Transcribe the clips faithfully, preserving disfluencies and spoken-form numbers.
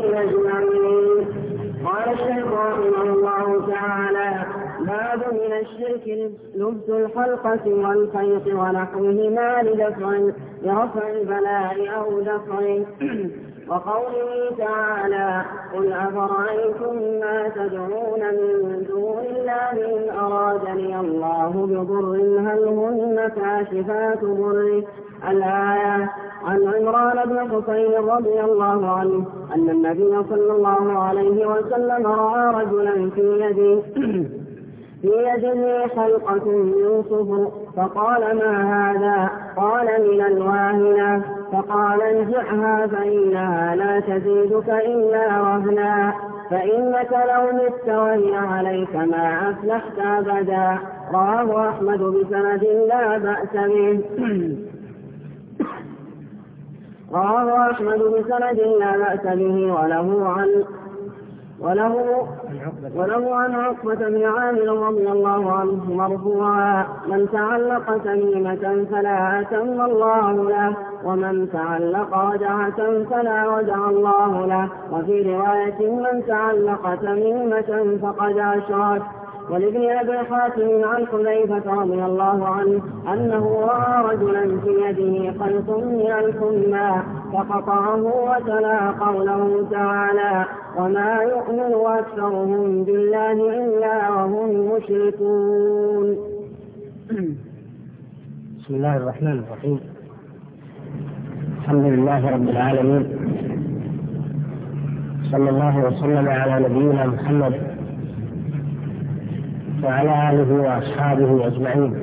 أجمعين. قال الشيخ رحمه الله تعالى: باب من الشرك لبس الحلقة والخيط ونحوهما لدفع لرفع البلاء أو دفعه. وقوله تعالى: قل أفرأيتم ما تدعون من دون الله إن أرادني الله بضر هل هن كاشفات ضره. الآية. عن عمران بن حسين رضي الله عنه أن النبي صلى الله عليه وسلم رأى رجلا في يده في يده حلقة من صفر، فقال: ما هذا؟ قال: من الواهنة. فقال: انزعها فإنها لا تزيدك إلا وهنا، فإنك لو مت وهي عليك ما أفلحت أبدا. رواه أحمد بسند لا بأس به. رواه أحمد بسند لا بأس به وله عن وله وله عن عقبة بن عامر رضي الله عنه مرفوعا: من تعلق تميمة فلا أتم الله له، ومن تعلق ودعة فلا ودع الله له. وفي رواية: من تعلق تميمة فقد أشرك. ولابن أبي حاتم عن حذيفة رضي الله عنه أنه رأى رجلا في يده خيط من الحمى فقطعه وتلا قوله تعالى: وما يؤمن أكثرهم بالله إلا وهم مشركون. بسم الله الرحمن الرحيم. الحمد لله رب العالمين، صلى الله وسلم على نبينا محمد وعلى آله وأصحابه أجمعين.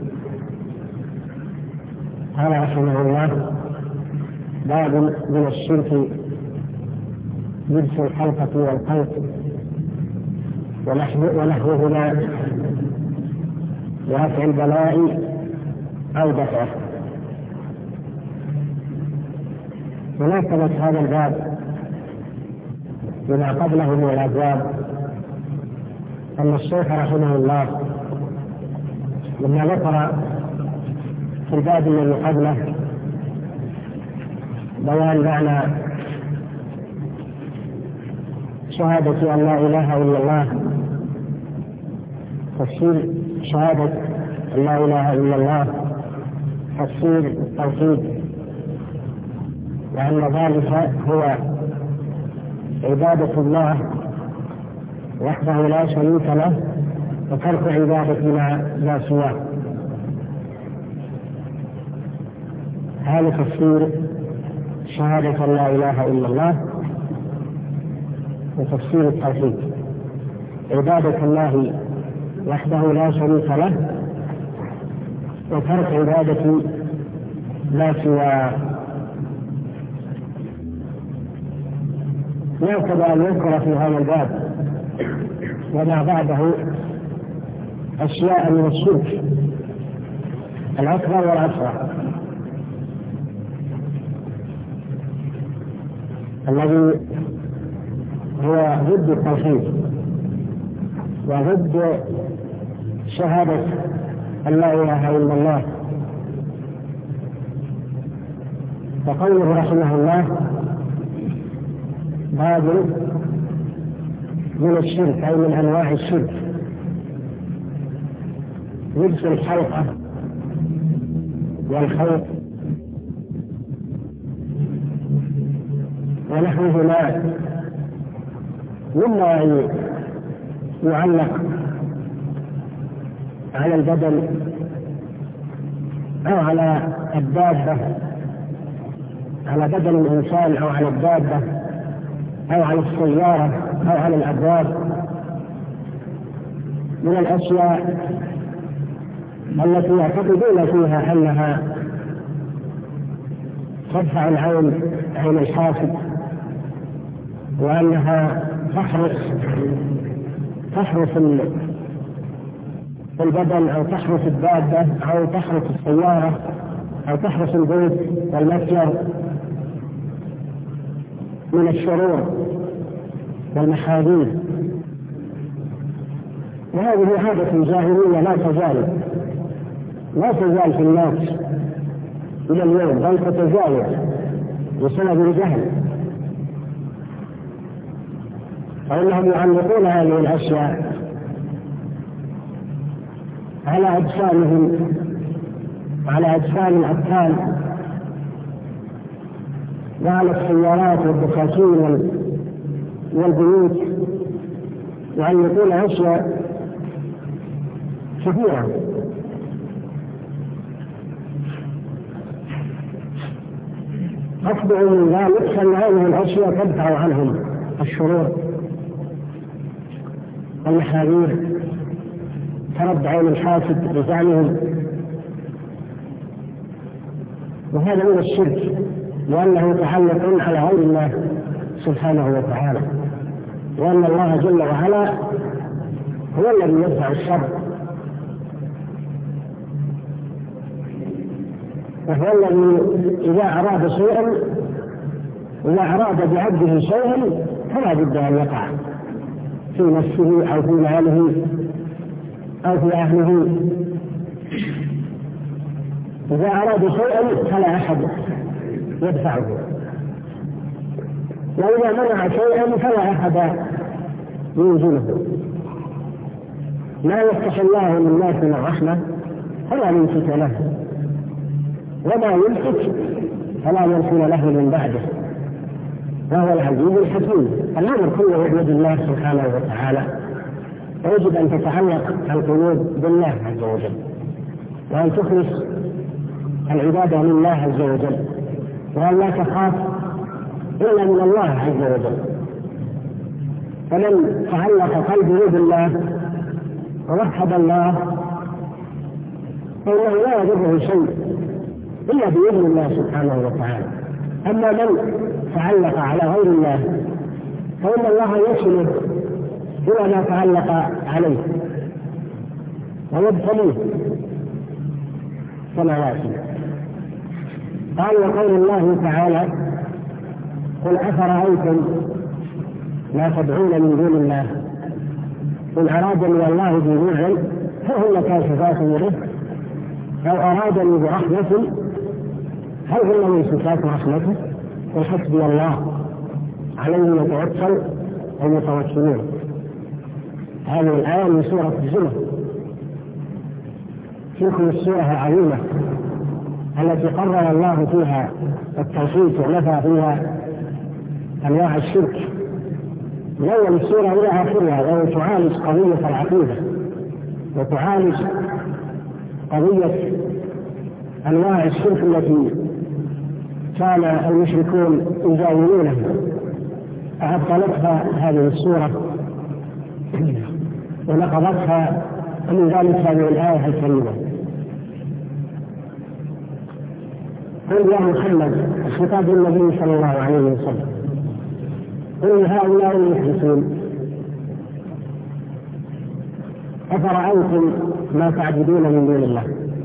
قال رحمه الله: باب من الشرك لبس الحلقة والخيط ونحوهما لرفع البلاء أو دفعه. مناسبة هذا الباب بما قبله من الأبواب أن الشيخ رحمه الله لما ذكر في الباب الذي قبله بيان معنى شهادة أن لا إله إلا الله، تفسير شهادة أن لا إله إلا الله، تفسير التوحيد، وأن ذلك هو عبادة الله وحده لا شريك له وترك عبادة ما لا سواه. هذا تفسير شهادة لا إله إلا الله وتفسير التوحيد: عبادة الله وحده لا شريك له وترك عبادة لا سواه. يعتبر أن يذكر في هذا الباب وما بعده أشياء من الشرك الأكبر والأصغر الذي هو ضد التوحيد وضد شهادة أن لا إله إلا الله. فقوله رحمه الله: باب من الشرك أي من أنواع الشرك لبس الحلقة والخيط ونحوهما مما يعلق على البدن أو على الدابة، على بدن الإنسان أو على الدابة أو على السيارة أو على الأبواب من الأشياء التي يعتقدون فيها أنها تدفع العين عين الحاسد، وأنها تحرس تحرس البدن أو تحرس الدابة أو تحرس السيارة أو تحرس البيت والمتجر من الشرور والمحاذير. وهذه عادة جاهلية لا تزال لا تزال في الناس إلى اليوم، بل تتزايد بسبب الجهل. فإنهم يعلقون هذه الأشياء على أجسامهم، على أجسام الأبطال، وعلى السيارات والبساتين والبيوت، يعلقون أشياء كثيرة. أتبع من ذلك أن هذه الأشياء تدفع عنهم الشرور والمحاذير، ترد عين الحاسد بزعمهم، وهذا من الشرك، لأنه تعلق على غير الله سبحانه وتعالى، وأن الله جل وعلا هو الذي يدفع الشر، وهو الذي إذا أراد شيئا، إذا أراد بعبده شيئا فلا بد أن يقع في نفسه أو في ماله أو في أهله. إذا أراد شيئا فلا أحد يدفعه، وإذا منع شيئا فلا أحد ينزله. ما يفتح الله للناس من الرحمة فلا يمسك له، وما يمسك فلا يرسل له من بعده، وهو العزيز الحكيم. الأمر كله بيد الله سبحانه وتعالى، ويجب أن تتعلق القلوب بالله عز وجل، وأن تخلص العبادة لله عز وجل، وأن لا تخاف إلا من الله عز وجل. فمن تعلق قلبه بالله ووحد الله فإنه لا يضره شيء إلا بإذن الله سبحانه وتعالى. أما من تعلق على غير الله فإن الله يصله إلى ما تعلق عليه ويبتليه سماوات. قال وقول الله تعالى قل أفرأيتم ما تدعون من دون الله إن أرادني الله بنوع فهن كاشفات ضره أو أرادني برحمة هل هن ممسكات رحمته قل حسبي الله عليه يتوكل المتوكلون. هذه الآية من سورة الزمر، تلك السورة العظيمة التي قرر الله فيها التوحيد ونفى فيها أنواع الشرك من أول السورة إلى آخرها، وهي تعالج قضية العقيدة وتعالج قضية أنواع الشرك التي كان المشركون يزاولونها، فأبطلتها هذه السورة ونقضتها من ذلك هذه الآية الكريمة. قل يا محمد، خطاب النبي صلى الله عليه وسلم، قل هؤلاء المحدثون أفرأيتم ما تعبدون من دون الله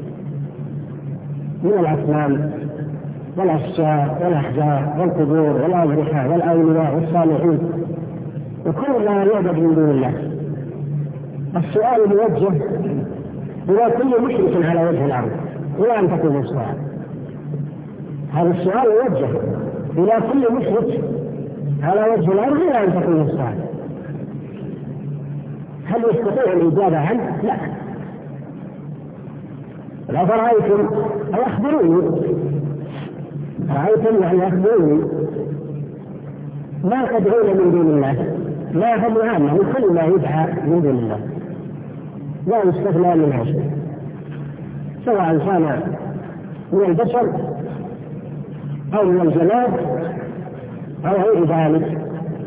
من الأصنام والأشجار والأحجار والقبور والأضرحة والأولياء والصالحين وكل ما يعبد من دون الله. السؤال موجه إلى كل مشرك على وجه الأرض إلى أن تكون السؤال. هذا السؤال موجه إلى كل مشرك على وجه الأرض إلى أن تكون السؤال. هل يستطيع الإجابة عنه؟ لا. أفرأيتم أو أخبروني، رأيتم يعني أخبروني ما تدعون من دون الله، لا فضل عنه كل ما يدعى من دون الله لا يستثنى منها شيء، سواء كان من البشر أو من الجماد أو غير ذلك.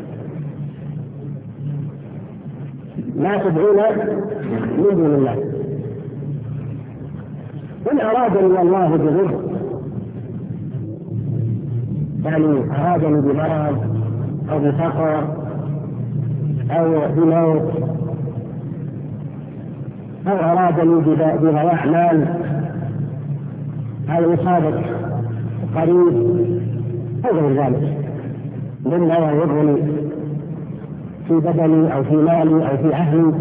ما تدعون من دون الله. إن أرادني الله بضر يعني أرادني بمرض أو بفقر أو بموت أو أرادني بضياع مال أو إصابة قريب أو غير ذلك مما يضرني في بدني أو في مالي أو في أهلي.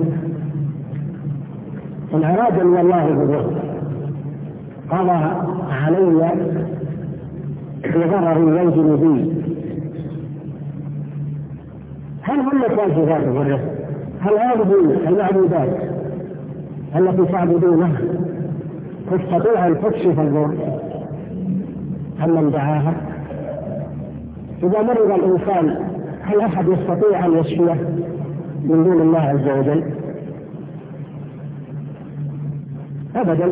إن أرادني الله بضر قضى علي بضرر ينزل بي، هل هم كاشفات الضر؟ هل هذه المعبودات التي تعبدونها تستطيع أن تكشف الضر عمن دعاها؟ إذا مرض الإنسان هل أحد يستطيع أن يشفيه من دون الله عز وجل؟ أبدا.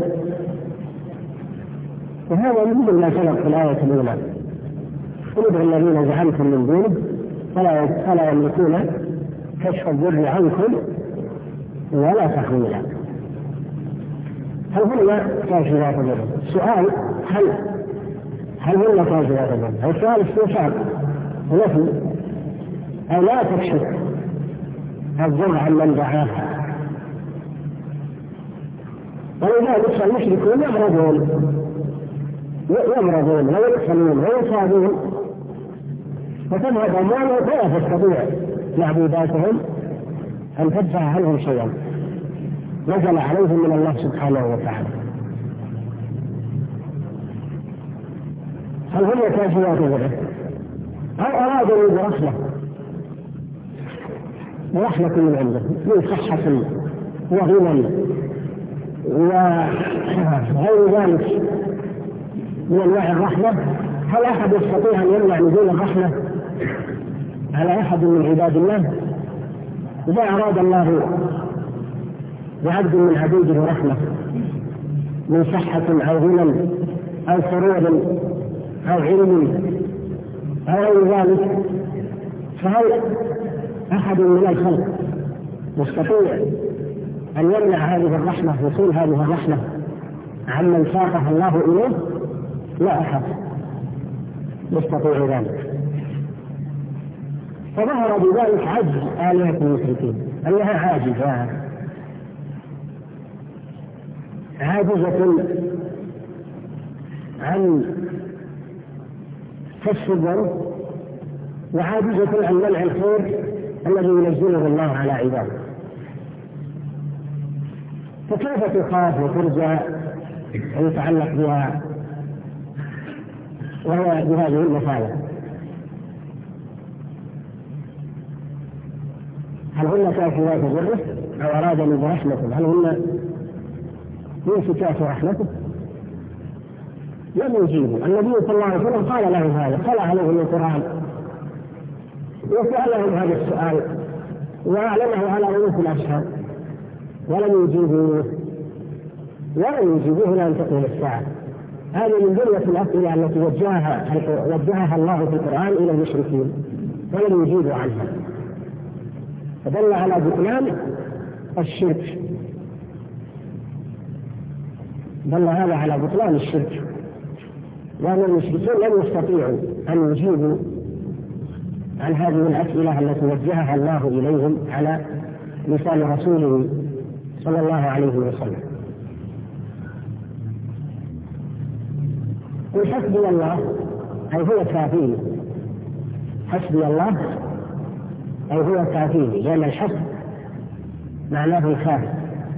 وهذا مثل ما سبق في الآية الأولى: ادعوا الذين زعمتم من دونه فلا فلا يملكون كشف الضر عنكم ولا تحويلا. هل هن كاشفات الضر؟ السؤال هل هل هن كاشفات الضر؟ السؤال استفسار ونفي، أو لا تكشف الضر عن من دعاها. ولذلك المشركون يمرضون يمرضون ويقتلون ويصابون وتذهب أموالهم ولا تستطيع معبوداتهم أن تدفع عنهم شيئا نزل عليهم من الله سبحانه وتعالى. هل هم كاشفات الضر؟ أو أرادوا برحمة ورحمة من عنده من صحة وغنى وغير ذلك من أنواع الرحمة؟ هل أحد يستطيع أن يمنع نزول الرحمة على أحد من عباد الله؟ إذا أراد الله بعبد من عبيده رحمة من صحة أو غنى أو سرور أو علم أو غير ذلك، فهل أحد من الخلق يستطيع أن يمنع هذه الرحمة وصول هذه الرحمة عمن ساقها الله إليه؟ لا أحد يستطيع ذلك. فظهر بذلك عجز آلهة المشركين، أنها عاجزة عاجزة عن كشف الضر وعاجزة عن منع الخير الذي ينزله الله على عباده. فكيف تخاف وترجى أن يتعلق بها وهي بهذه المصالح؟ هل هن كاشفات ضره أو أرادني برحمته؟ هل هن ممسكات رحمته؟ لم يجيبوا. النبي صلى الله عليه وسلم قال له هذا، قال عليهم القرآن وسألهم هذا السؤال وأعلنه على رؤوس الأشهاد ولم يجيبوه ولم يجيبوه إلى أن تقوم الساعة. هذه من جملة الأسئلة التي وجهها وجهها الله في القرآن إلى المشركين ولم يجيبوا عنها، فدل على بطلان الشرك. دل هذا على بطلان الشرك، لأن المشركين لم يستطيعوا أن يجيبوا عن هذه الأسئلة التي وجهها الله إليهم على لسان رسوله صلى الله عليه وسلم. قل حسبي الله أي هو كافيني، حسبي الله أي هو كافيني، لأن الحسب معناه الكافي.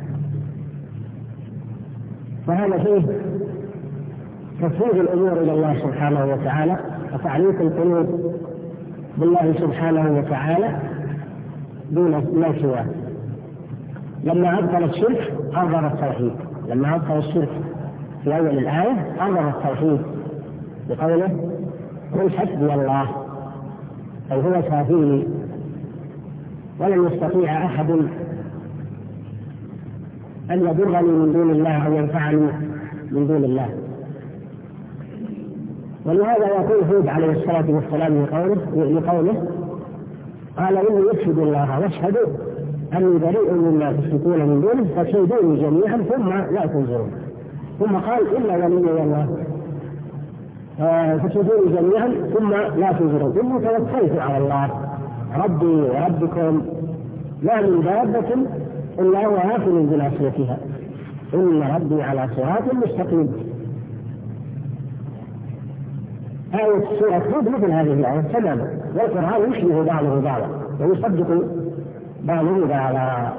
فهذا فيه تفويض الأمور إلى الله سبحانه وتعالى وتعليق القلوب بالله سبحانه وتعالى دون ما سواه. لما أبطل الشرك أظهر التوحيد، لما أبطل الشرك في أول الآية أظهر التوحيد بقوله قل حسبي الله أي هو كافيني ولن يستطيع أحد أن يضرني من دون الله أو ينفعني من دون الله. ولهذا يقول هود عليه الصلاة والسلام لقوله قال إني أشهد الله واشهدوا أني بريء مما تشركون من دونه فكيدوني جميعا ثم لا تنظرون. ثم قال إلا ولي الله فكيدوني جميعا ثم لا تنظرون. إني توكلت على الله ربي وربكم لا من دابة إلا هو آخذ بناصيتها إن ربي على صراط مستقيم. آية سورة هود مثل هذه الآية تماما، والقرآن يشبه بعضه بعضا ويصدق بعضه بعضا.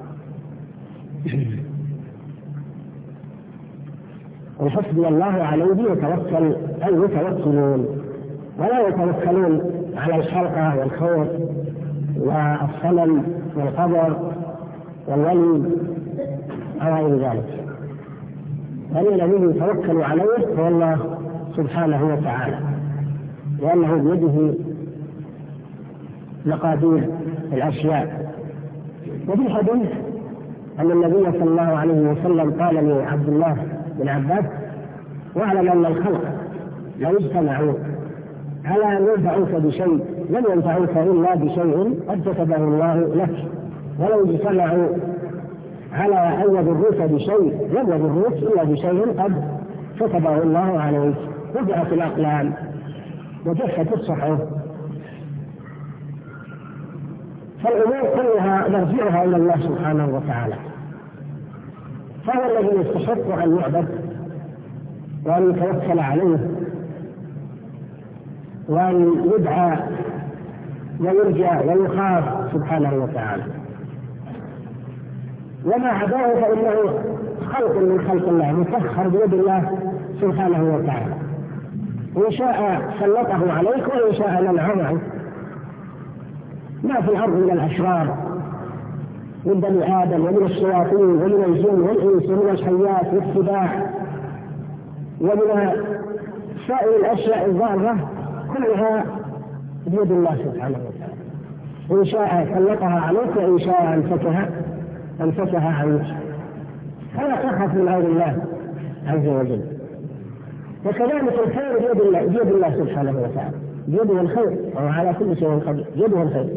وحسبي الله عليه يتوكل أي يتوكلون ولا يتوكلون على الحلقة والخوف والصنم والقبر والولي أو غير ذلك، بل الذي يتوكل عليه هو الله سبحانه وتعالى، لأنه بيده مقادير الأشياء. وفي الحديث أن النبي صلى الله عليه وسلم قال لعبد الله بن عباس: واعلم أن الخلق لو اجتمعوا على أن ينفعوك بشيء لم ينفعوك إلا بشيء قد كتبه الله لك، ولو اجتمعوا على أن يضروك بشيء لم يضروك إلا بشيء قد كتبه الله عليك. رفعت الأقلام وجفت الصحف، فالأمور كلها نرجعها إلى الله سبحانه وتعالى، فهو الذي يستحق أن يعبد وأن يتوكل عليه وأن يدعى ويرجى ويخاف سبحانه وتعالى. وما عداه فإنه خلق من خلق الله مسخر بيد الله سبحانه وتعالى، وإن شاء سلطه عليك وإن شاء منعه عنك. ما في الأرض من الأشرار من بني آدم ومن الشياطين ومن الجن والإنس ومن الحيات والسباع ومن سائر الأشياء الضارة كلها بيد الله سبحانه وتعالى، إن شاء سلطها عليك وإن شاء أنفكها أنفكها عنك، فلا تخف من غير الله عز وجل. وكذلك الخير بيد الله بيد الله سبحانه وتعالى، بيده الخير وهو على كل شيء قدير، بيده الخير،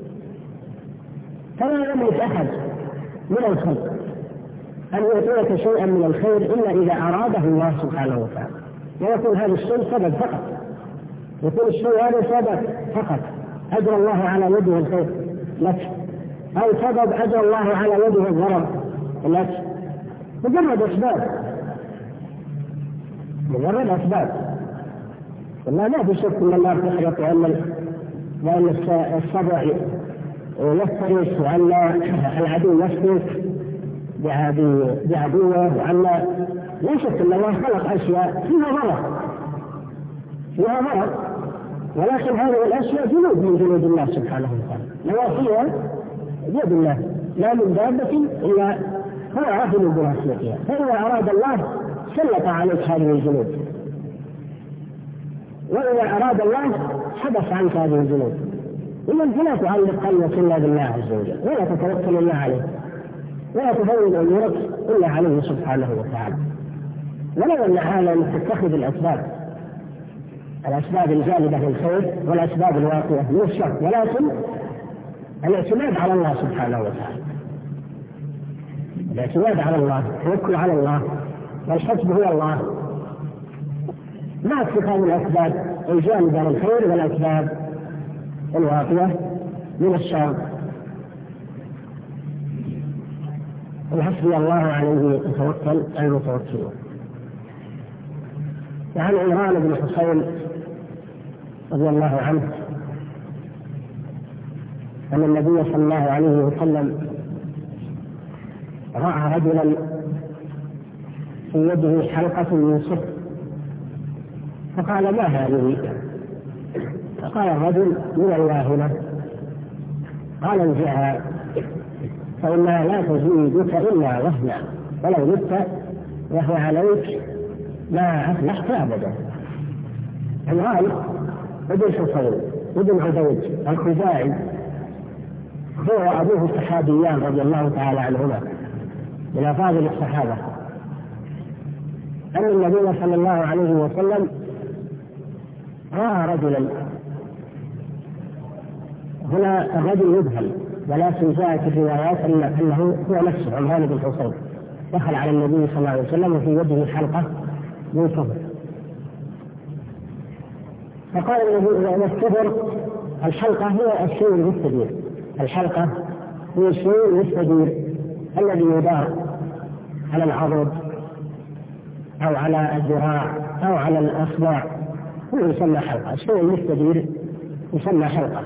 فلا يملك أحد من الخلق أن يعطيك شيئا من الخير إلا إذا أراده الله سبحانه وتعالى، ويكون هذا الشيء سبب فقط، يكون الشيء هذا سبب فقط أجر الله على يده الخير لك، أو سبب أجر الله على يده الضرر لك، مجرد أسباب مجرد أسباب. والله ما في شك أن الله يحدث وأن السبع يفترس وأن العدو يفترس بعدوه، وأن لا شك أن الله خلق أشياء فيها مرض فيها مرض ولكن هذه الأشياء جنود من جنود الله سبحانه وتعالى، نواصيها بيد الله، لا من دابة إلا هو عاقل بناصيتها، فإذا أراد الله سلط عليك هذه الجنود، وإذا أراد الله حدث عنك هذه الجنود. إذن فلا تعلق قلبك إلا بالله عز وجل، ولا تتوكل إلا عليه، ولا تفوض أمورك إلا عليه سبحانه وتعالى. ولو أن هذا أن تتخذ الأسباب الأسباب الجالبة للخير والأسباب الواقعة من الشر، ولكن الاعتماد على الله سبحانه وتعالى، الاعتماد على الله، التوكل على الله، والحسب هو الله، مع اتخاذ الأسباب الجانبة للخير والأسباب الواقعة من الشر. وحسبي الله عليه يتوكل المتوكلون. وعن عمران بن حصين رضي الله عنه أن النبي صلى الله عليه وسلم رأى رجلا في يده حلقة من صفر، فقال: ما هذه؟ فقال الرجل: من الواهنة. قال: انزعها فإنها لا تزيدك إلا وهنا، ولو مت وهو عليك ما أفلحت أبدا. عمران ابن حصين ابن عبيد الخزاعي هو وأبوه الصحابيان رضي الله تعالى عنهما من أفاضل الصحابة، أن النبي صلى الله عليه وسلم رأى رجلا، هنا الرجل يذهل، ولكن جاءت الروايات أنه هو نفسه عمران بن حصين دخل على النبي صلى الله عليه وسلم وفي يده حلقة من صفر، فقال النبي: الصفر الحلقة هي الشيء المستدير، الحلقة هي الشيء المستدير الذي يدار على العضد أو على الذراع أو على الأصبع، هو يسمى حلقة، الشيء المستدير يسمى حلقة.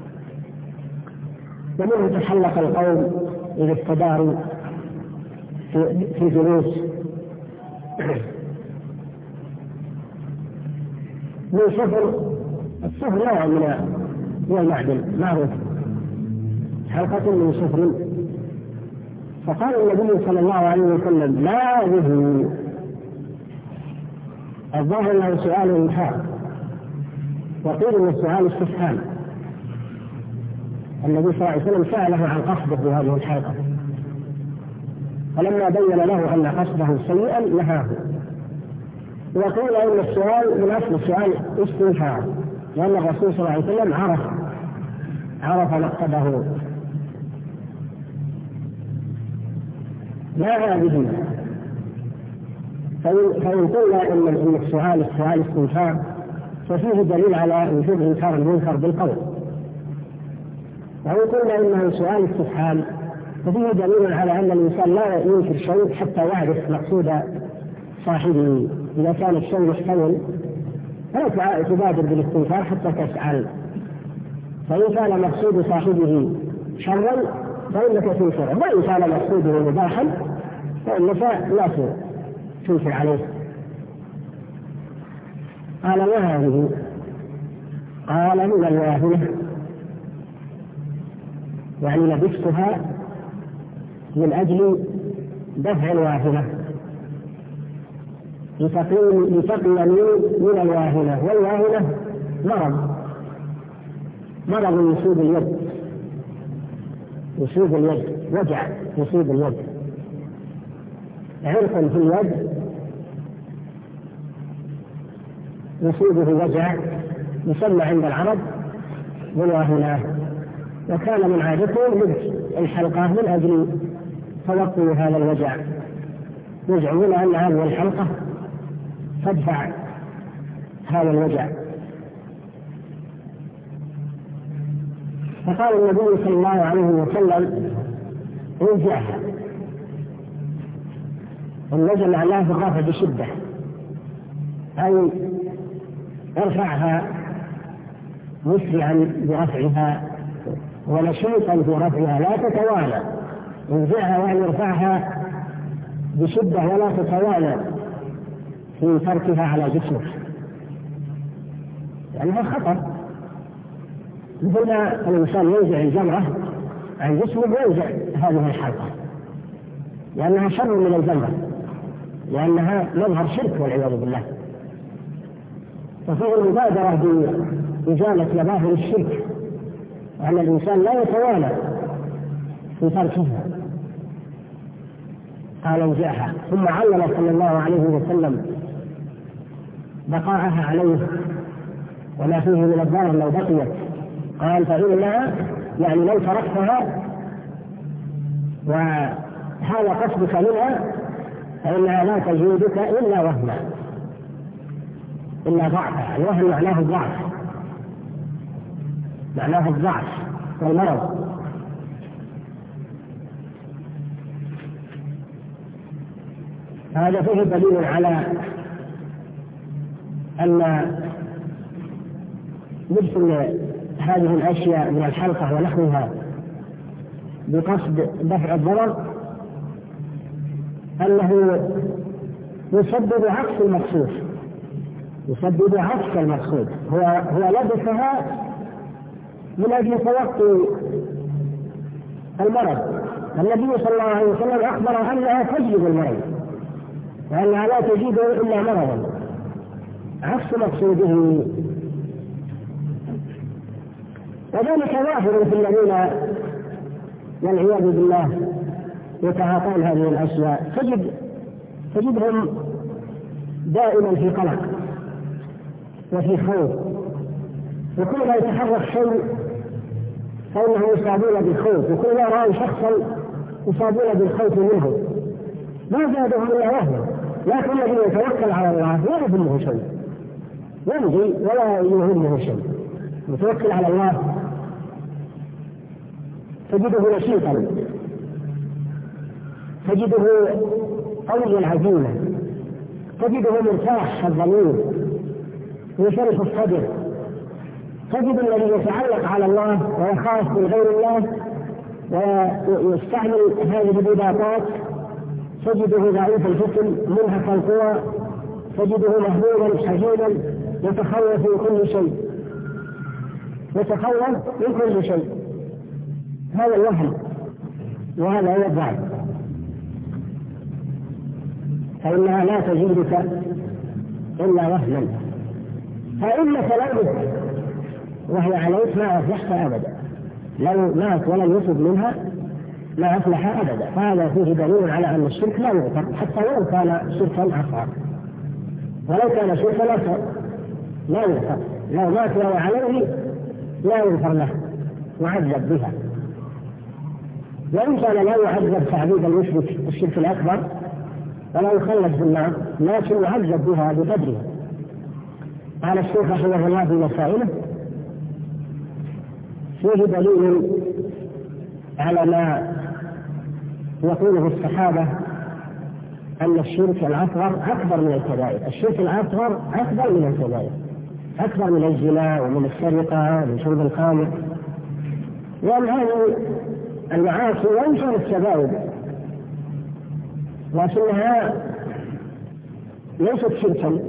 ومنه تحلق القوم إذا استداروا في جلوس. من صفر، الصفر نوع من المعدن معروف، حلقة من صفر. فقال النبي صلى الله عليه وسلم: لا هذه. الظاهر أنه سؤال إنكار، وقيل أن السؤال استفهام. النبي صلى الله عليه وسلم سأله عن قصده بهذه الحلقة، فلما بين له أن قصده سيئا نهاه. وقيل أن السؤال من أصل السؤال استنكار، لأن الرسول صلى الله عليه وسلم عرف عرف مقصده. لا هذه. فإن قلنا إن السؤال السؤال استنكار ففيه دليل على وجوب إنكار المنكر بالقول، وإن قلنا إنه سؤال استفهام ففيه دليل على أن الإنسان لا ينكر شيء حتى يعرف مقصود صاحبه. إذا كان الشيء محتمل فلا تبادر بالاستنكار حتى تسأل، فإن كان مقصود صاحبه شرا فإنك تنكره، وإن كان مقصوده مباحا فإنك لا تنكر عليه. قال: ما هذه؟ قال: من الواهنة، يعني لبستها من أجل دفع الواهنة، لتقيني من الواهنة. والواهنة مرض مرض يصيب اليد، يصيب اليد وجع يصيب اليد، عرق في اليد يصيبه وجع يسمى عند العرب بالواهنة. وكان من عادتهم لبس الحلقة من أجل توقي هذا الوجع، يزعمون أن هذه الحلقة تدفع هذا الوجع. فقال النبي صلى الله عليه وسلم: انزعها. النزع معناه في الرفع بشدة، أي ارفعها مسرعا برفعها ونشيطا في رفعها، لا تتوالى. انزعها يعني ارفعها بشدة ولا تتوالى في تركها على جسمك، لأنها يعني خطر. مثل ما الإنسان ينزع الجمرة عن جسمه ينزع هذه الحلقة، لأنها شر من الجمرة، لأنها مظهر شرك والعياذ بالله. ففيه المبادرة بإزالة مظاهر الشرك، وأن الإنسان لا يتوالى في تركها. قال: انزعها. ثم علم صلى الله عليه وسلم بقاءها عليه وما فيه من الضرر لو بقيت. قال: فإنها يعني لو تركتها وهذا قصدك منها فإنها لا تزيدك إلا وهنا، إلا ضعفا. الوهن معناه الضعف، معناه الضعف والمرض. هذا فيه دليل على أن لبس هذه الأشياء من الحلقة ونحوها بقصد دفع الضرر أنه يسبب عكس المقصود، يسبب عكس المقصود. هو هو لبسها من أجل توقي المرض. النبي صلى الله عليه وسلم أخبر أنها تجلب المرض وأنها لا تجيب إلا مرضا، عكس مقصوده. وذلك ظاهر في الذين والعياذ بالله يتعاطون هذه الأشياء، تجد تجدهم دائما في قلق وفي خوف، وكل ما يتحرك شيء فإنه يصابون بالخوف، وكل ما رأوا شخصا يصابون بالخوف منه، ما زادهم إلا وهنا. لكن الذي يتوكل على الله لا يهمه شيء، يمضي ولا يهمه شيء. يتوكل على الله تجده نشيطا، تجده قوي العزيمة، تجده مرتاح الضمير ويشرح الصدر. تجد الذي يتعلق على الله ويخاف من غير الله ويستعمل هذه البداقات تجده ضعيف الجسم منهك القوى، تجده مهموما حزينا يتخوف من كل شيء، يتخوف من كل شيء. هذا الوهم وهذا هو الضعف، فإنها لا تزيدك إلا وهما، فإنك لو مت وهي عليك ما أفلحت أبدا، لو مات ولم يصب منها ما أفلح أبدا. فهذا فيه دليل على أن الشرك لا يغفر حتى ولو كان شركا أصغر، ولو كان شركا أصغر لا يغفر، لو مات وهو عليه لا يغفر له وعذب بها. وإن كان لا يعذب تعذيب المشرك الشرك الأكبر ولا يخلد في النار، لكن يعذب بها بقدرها. قال الشيخ رحمه الله في مسائله: فيه دليل على ما يقوله الصحابة أن الشرك الأصغر أكبر من الكبائر. الشرك الأصغر أكبر من الكبائر، أكبر من الزنا ومن السرقة ومن شرب الخمر ومن هذه المعاصي ومن شر الكبائر، لكنها ليست شركا.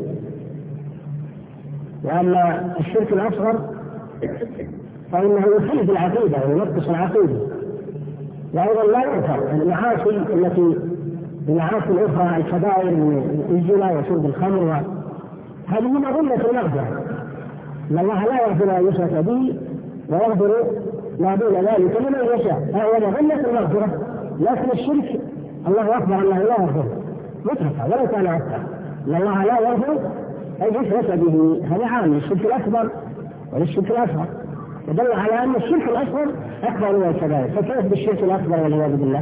وأما الشرك الأصغر فإنه يخالف العقيدة وينقص العقيدة، وأيضا لا يغفر. المعاصي التي المعاصي الأخرى الكبائر من الزنا وشرب الخمر هذه مظنة المغفرة، إن الله لا يغفر أن يشرك به ويغفر ما دون ذلك لمن يشاء، فهو مظنة المغفرة. لكن الشرك الله أكبر أنه لا يغفر مطلقا ولو كان أكثر، إن الله لا يغفر أن يشرك به، هذا عام للشرك الأكبر وللشرك الأصغر، يدل على أن الشرك الأصغر أكبر من الكبائر، فكيف بالشرك الأكبر والعياذ بالله؟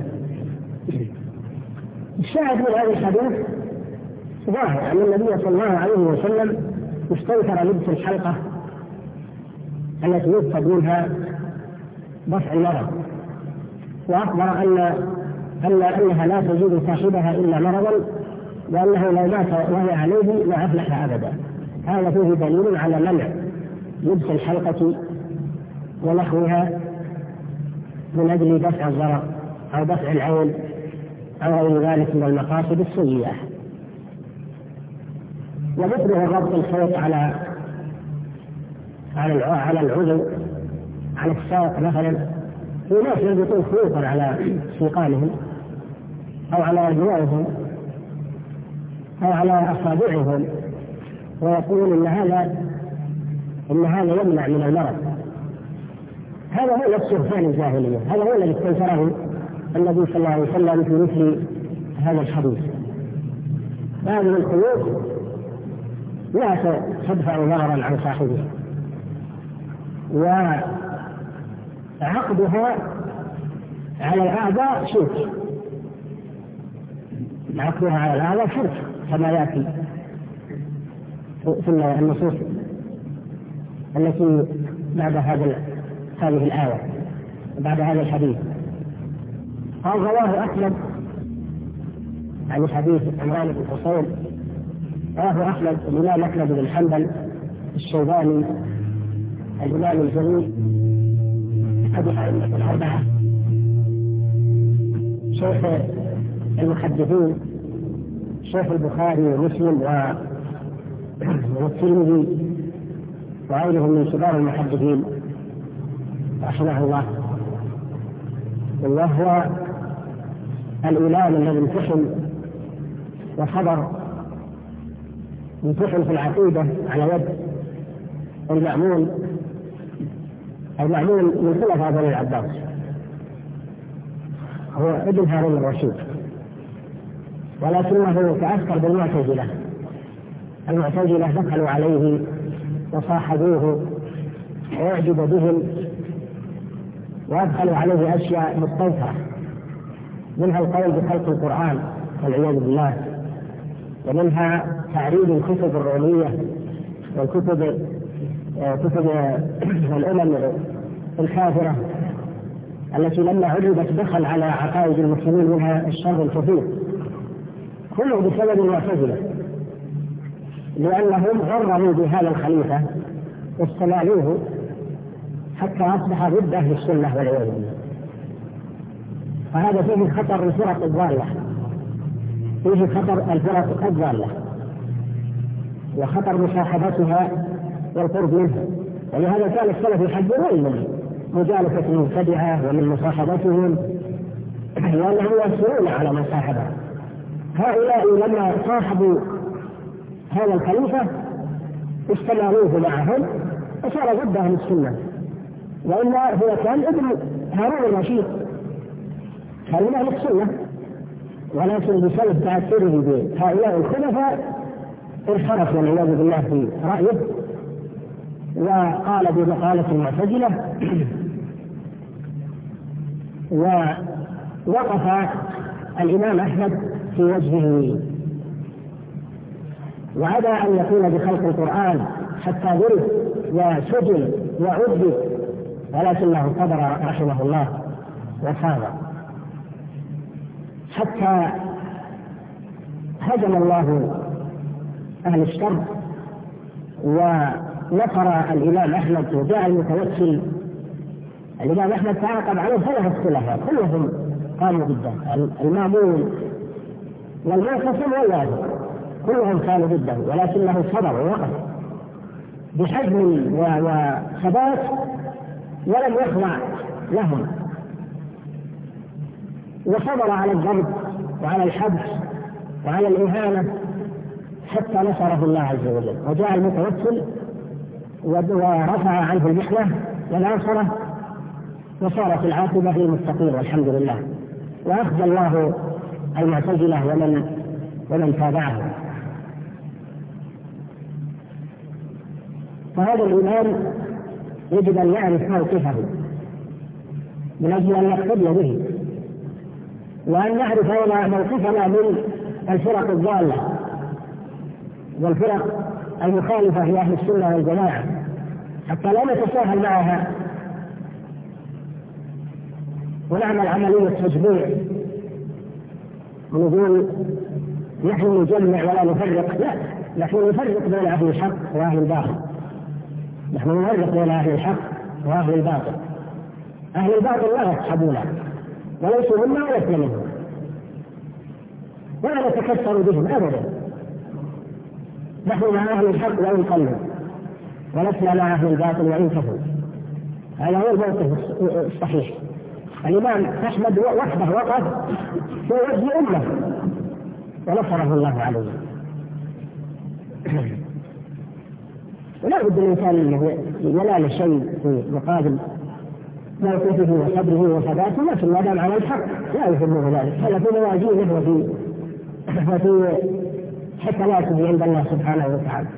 الشاهد من هذا الحديث ظاهر أن النبي صلى الله عليه وسلم استنكر لبس الحلقة التي يقصد منها دفع المرض، وأخبر أن أن أنها لا تزيد صاحبها إلا مرضا، وأنه لو مات وهي عليه ما أفلح أبدا. هذا فيه دليل على منع لبس الحلقة ونحوها من أجل دفع الضرر أو دفع العين أو غير ذلك من المقاصد السيئة. ومثله ربط الخيط على على على العضو على الساق مثلا، في ناس يربطون خيوطا على سيقانهم أو على أجوائهم أو على أصابعهم ويقولون إن هذا إن هذا يمنع من المرض. هذا هو الاستهزاء الجاهلية، هذا هو الذي استنكره النبي صلى الله عليه وسلم في مثل هذا الحديث. هذه الخيوط لا تدفع ضررا عن صاحبها، وعقدها على الأعضاء شرك، عقدها على الأعضاء شرك كما يأتي في النصوص التي بعد هذا هذه الآية بعد هذا الحديث. قال رواه أحمد عن حديث عمران بن حصين، رواه أحمد الإمام أحمد بن حنبل الشيباني الإمام الجليل أبو الأئمة الأربعة شيخ المحدثين، شيخ البخاري ومسلم والترمذي وغيرهم من كبار المحدثين رحمه الله. وهو الإمام الذي امتحن وصبر امتحن في العقيدة على يد المأمون المأمون من خلفاء بني العباس، هو ابن هارون الرشيد، ولكنه تأثر بالمعتزلة. المعتزلة دخلوا عليه وصاحبوه وأعجب بهم وأدخلوا عليه أشياء مستنكرة، منها القول بخلق القرآن والعياذ بالله، ومنها تعريض الكتب الرومية والكتب كتب الأمم الكافرة التي لما عرضت دخل على عقائد المسلمين منها الشر الكثير، كله بسبب المعتزلة، لأنهم غرروا بهذا الخليفة واستمالوه حتى أصبح ضد أهل السنة والعياذ بالله. فهذا فيه خطر الفرق الضالة، فيه خطر الفرق الضالة وخطر مصاحبتها والقرب منها. ولهذا كان السلف يحذرون منه مجالسة المبتدعة ومن مصاحبتهم، لأنهم يؤثرون على من صاحبهم. هؤلاء لما صاحبوا هذا الخليفة استمروه معهم وصار ضدهم السنة، وإلا هو كان ابن هارون الرشيد، كان من أهل السنة، ولكن بسبب تأثره بهؤلاء الخلفاء انحرف والعياذ بالله في رأيه، وقال بمقالة المعتزلة، ووقف الإمام أحمد في وجهه، وعدا أن يكون بخلق القرآن حتى ضرب وسجن وعذب، ولكنه صبر رحمه الله وصابر حتى هزم الله أهل الشر ونصر الإمام أحمد وجاء المتوكل. الإمام أحمد تعاقب عليه ثلاثة خلفاء كلهم قاموا ضده، المأمون والمعتصم والواثق كلهم كانوا ضده، ولكنه صبر ووقف بحزم وثبات ولم يخضع لهم، وصبر على الضرب وعلى الحبس وعلى الإهانة حتى نصره الله عز وجل، وجاء المتوكل ورفع عنه المحنة والعنصرة، وصارت العاقبة للمتقين والحمد لله، وأخذ الله المعتزلة ومن ومن تابعه. فهذا الإمام يجب أن يعرف موقفه من أجل أن يقتدي به، وأن نعرف أين موقفنا من الفرق الضالة والفرق المخالفة لأهل السنة والجماعة، حتى لا نتساهل معها ونعمل عملية تجميع ونقول نحن نجمع ولا نفرق. لا، نحن نفرق بين أهل الحق وأهل الباطل، نحن نفرق بين أهل الحق وأهل الباطل. أهل الباطل لا يصحبونه وليسوا منا ولسنا منهم، ولا نتكثر بهم أبدا، نحن مع أهل الحق وإن قلوا، ولسنا مع أهل الباطل وإن كفوا. هذا هو الموقف الصحيح. الإمام أحمد وحده وقف في وجه أمه ونصره الله عليه. ولا بد الإنسان أنه ينال شيء في مقابل موقفه وصبره وثباته، لكن ما دام على الحق لا يهمه ذلك، هذا في موازينه وفي وفي حسناته عند الله سبحانه وتعالى.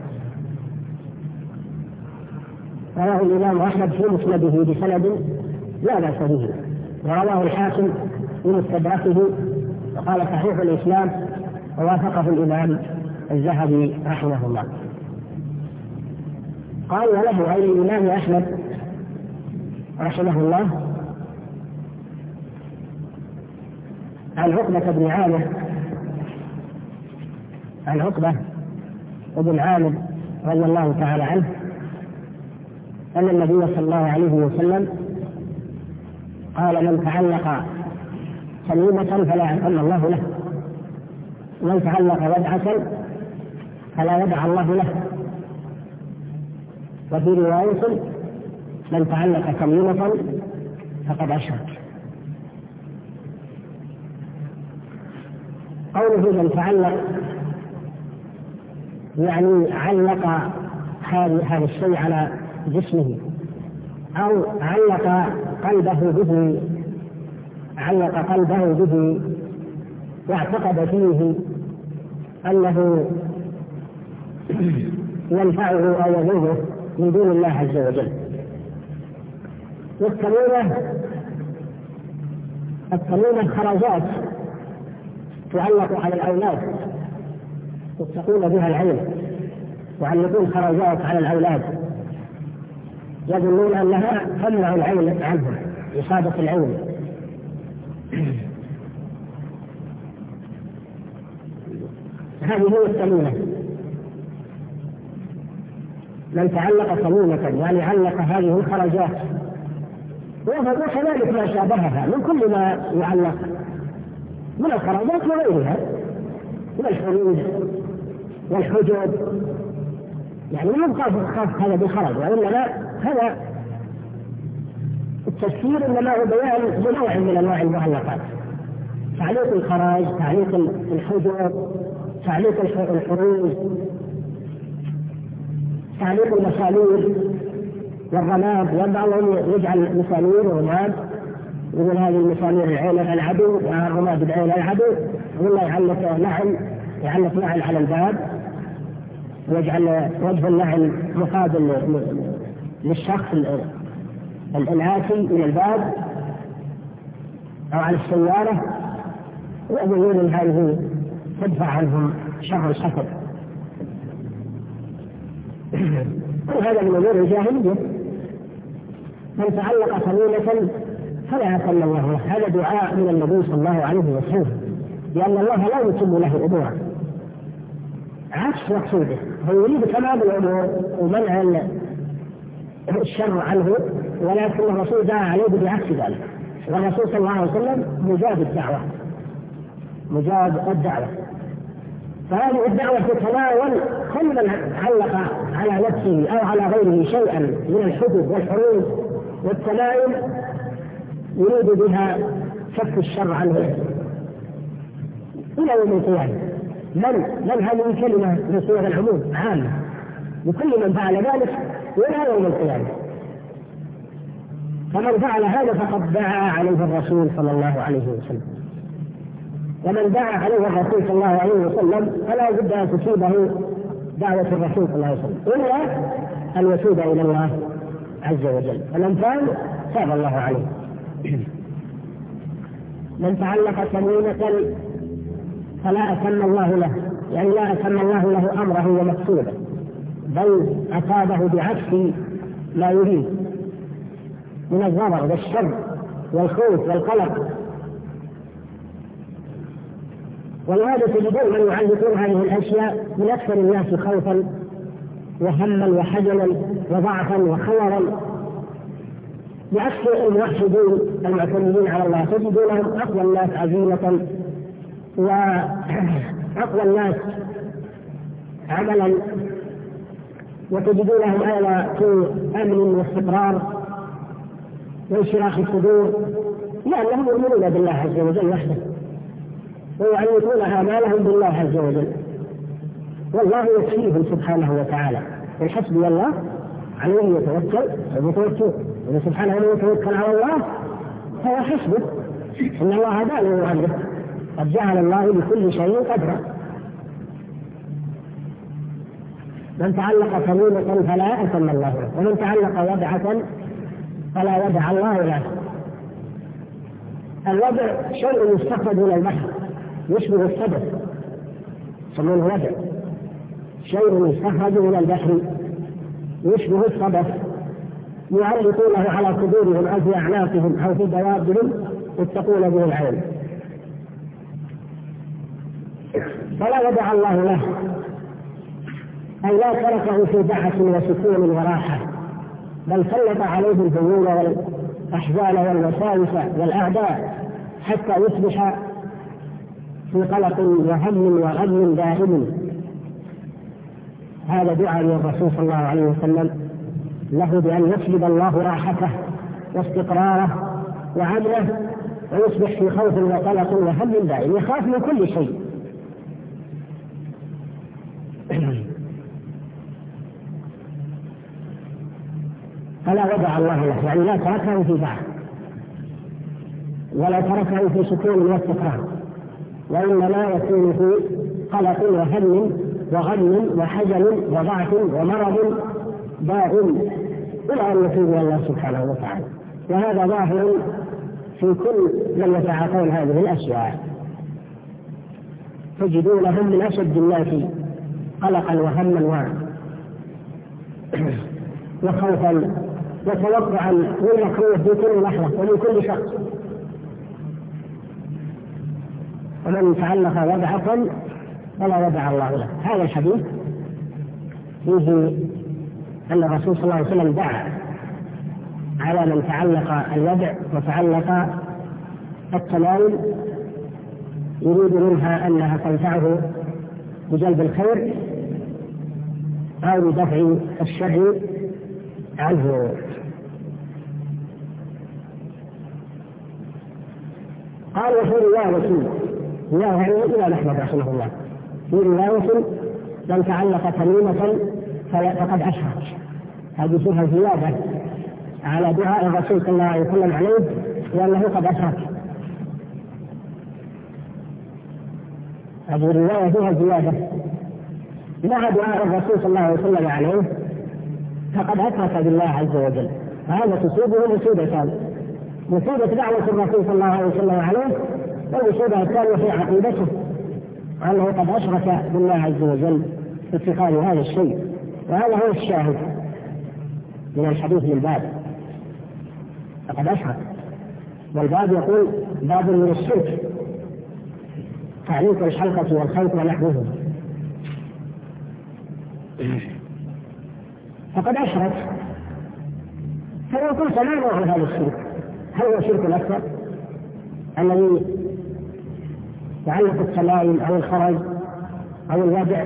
رواه الإمام أحمد في مسنده بسند لا بأس به، ورواه الحاكم في مستدركه وقال صحيح الإسلام، ووافقه الإمام الذهبي رحمه الله. قال وله أي الإمام أحمد رحمه الله عن عقبة بن عامر عن عقبة بن عامر رضي الله تعالى عنه أن النبي صلى الله عليه وسلم قال من تعلق تميمة فلا أتم الله له، ومن تعلق ودعة فلا يدع الله له. وفي رواية من تعلق تميمة فقد أشرك. قوله من تعلق يعني علق هذا الشيء على جسمه، أو علق قلبه به علق قلبه به واعتقد فيه أنه ينفعه أو يضره من دون الله عز وجل. والتميمة التميمة خرجات تعلق على الأولاد يتقون بها العين، يعلقون خرجات على الأولاد يظنون أنها تمنع العين عنهم، إصابة العين. هذه هي التميمة. من تعلق تميمة يعني علق هذه الخرجات، وكذلك ما شابهها من كل ما يعلق من الخرجات وغيرها من الحروج والحجب، يعني ما يبقى خاص هذا بالخرج، وإنما هذا التفسير إنما هو بيان بنوع من أنواع المعلقات، تعليق الخراج، تعليق الحجر، تعليق الحروز، تعليق المسامير والرماد. وبعضهم يجعل مسامير ورماد، يقول هذه المسامير العين العدو والرماد العين العدو، ولا يعلق نعل، يعلق نعل على الباب ويجعل وجه النعل مقابل للشخص الآتي من الباب أو على السيارة، ويقولون إن هذه تدفع عنهم شر الحسد. وهذا من أمور الجاهلية. من تعلق تميمة فلا أتم الله له، هذا دعاء من النبي صلى الله عليه وسلم، لأن الله لا يتم له أموره عكس مقصوده، هو يريد تمام الأمور ومنع الشر عنه، ولكن الرسول دعا عليه بعكس ذلك. والرسول صلى الله عليه وسلم مجاب الدعوة، مجاب الدعوة. فهذه الدعوة تتناول كل من علق على نفسه أو على غيره شيئا من الحدود والحروب والتمائم يريد بها فك الشر عنه إلى يوم القيامة. من من هذه كلمة من صيغ العموم عامة لكل من فعل ذلك إلى يوم القيامة. فمن فعل هذا فقد دعا عليه الرسول صلى الله عليه وسلم، ومن دعا عليه الرسول صلى الله عليه وسلم فلا بد أن تصيبه دعوة الرسول صلى الله عليه وسلم إلا أن يتوب إلى الله عز وجل. فمن تاب تاب الله عليه. من تعلق تميمة فلا أتم الله له، يعني لا أتم الله له أمره ومقصوده، بل أصابه بعكس ما يريد من الضرر والشر والخوف والقلق. ولهذا تجدون من يعلقون هذه الأشياء من أكثر الناس خوفا وهما وحزنا وضعفا وخورا، بعكس الموحدين المعتمدين على الله تجدونهم أقوى الناس عزيمة وأقوى الناس عملا، وتجدونهم أيضا في أمن واستقرار وانشراح الصدور، لأنهم يؤمنون بالله عز وجل وحده ويعلقون آمالهم بالله عز وجل، والله يكفيهم سبحانه وتعالى. والحسبي الله عليه يتوكل المتوكل، سبحانه من يتوكل على الله فهو حسبه، إن الله بالغ أمره، قد جعل الله لكل شيء قدرا. من تعلق تميمة فلا أتم الله له، ومن تعلق ودعة فلا ودع الله له. الودع شيء يستخرج من البحر يشبه الصدف، يسمونه ودع، شيء يستخرج من البحر يشبه الصدف، يعلقونه على صدورهم أو في أعناقهم أو في دوابهم يتقون به العين. فلا ودع الله له، أي لا تركه في دعة وسكون وراحة، بل سلط عليه الهموم والأحزان والوساوس والأعداء حتى يصبح في قلق وهم وغم دائم. هذا دعاء للرسول صلى الله عليه وسلم له بأن يسلب الله راحته واستقراره وعمله، ويصبح في خوف وقلق وهم دائم، يخاف من كل شيء. فلا ودع الله له، يعني لا تركه في دعة ولا تركه في سكون واستقرار، وإنما يكون في قلق وهم وغم وحزن وضعف ومرض دائم إلى أن يتوب إلى الله سبحانه وتعالى. وهذا ظاهر في كل من يتعاطون هذه الأشياء، تجدونهم من أشد الناس قلقا وهما وخوفا وتوقعا والمكروه في كل لحظة ومن كل شخص. ومن تعلق ودعة فلا ودع الله له. هذا الحديث فيه أن الرسول صلى الله عليه وسلم دعا على من تعلق الودع وتعلق التمائم، يريد منها أنها تنفعه بجلب الخير أو بدفع الشر عنه. قال وفي رواية رواية إلى أحمد رحمه الله في رواية من تعلق تميمة فقد أشرك. هذه فيها زيادة على دعاء الرسول صلى الله عليه وسلم عليه لأنه قد أشرك. هذه الرواية فيها زيادة مع دعاء الرسول صلى الله عليه وسلم عليه فقد أشرك بالله عز وجل. هذا تصيبه مصيبتان: مصيبة دعوة الرسول صلى الله عليه وسلم عليه، والمصيبة الثانية في عقيدته أنه قد أشرك بالله عز وجل في اتخاذ هذا الشيء. وهذا هو الشاهد من الحديث للباب، فقد أشرك. والباب يقول باب من الشرك، تعليق الحلقة والخيط ونحوه، فقد أشرك. فلو قلت ما نوع هذا الشرك؟ هل هو شرك الأكبر الذي يعلق التمائم أو الخرج أو الوضع؟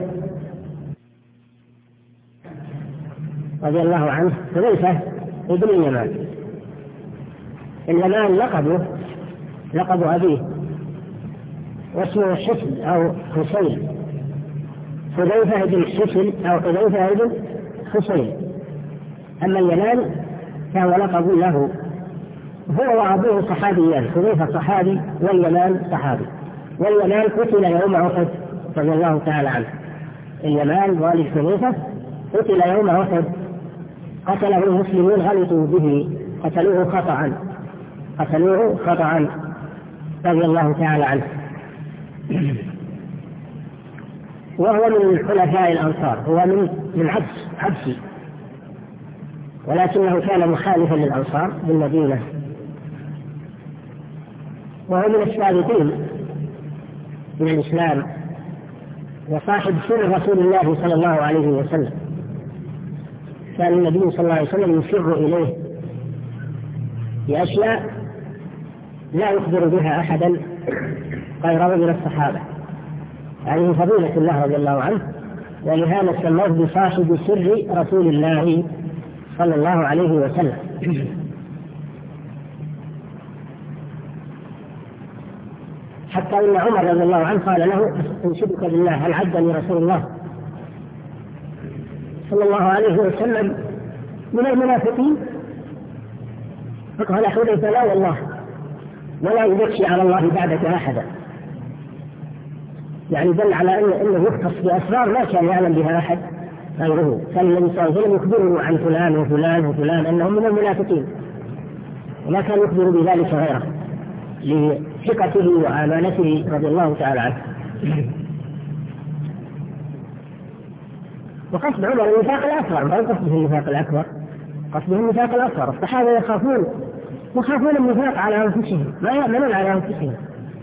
رضي الله عنه حذيفة ابن اليمان، اليمان لقبه لقب أبيه واسمه حسن أو حسين، حذيفة بن حسن أو حذيفة بن حسين. أما اليمان فهو لقب له، هو وأبوه صحابيان، حذيفة صحابي واليمان صحابي. واليمان قتل يوم أحد رضي الله تعالى عنه. اليمان والد حذيفة قتل يوم أحد، قتله المسلمون غلطوا به، قتلوه خطأ قتلوه خطأ رضي الله تعالى عنه. وهو من خلفاء الأنصار، هو من من عبس عبسي، ولكنه كان مخالفا للأنصار بالمدينة، وهو من السابقين من الإسلام، وصاحب سر رسول الله صلى الله عليه وسلم. كان النبي صلى الله عليه وسلم يسر إليه بأشياء لا يخبر بها أحدا غيره من الصحابة، هذه فضيلة الله رضي الله عنه، ولهذا سموه بصاحب سر رسول الله صلى الله عليه وسلم. حتى إن عمر رضي الله عنه قال له: أنشدك بالله هل عدني رسول الله صلى الله عليه وسلم من المنافقين؟ فقال حذيفة: لا والله، ولا يزكي على الله بعدك أحدا. يعني دل على أنه يختص بأسرار ما كان يعلم بها أحد غيره. كان النبي صلى الله عليه وسلم يخبره عن فلان وفلان وفلان أنهم من المنافقين، وما كان يخبر بذلك غيره لثقته وأمانته رضي الله تعالى عنه. وقصد عمر النفاق الأكبر، ما قصده النفاق الأكبر، قصده النفاق الأكبر. الصحابة يخافون يخافون النفاق على أنفسهم، ما يأمنون على أنفسهم،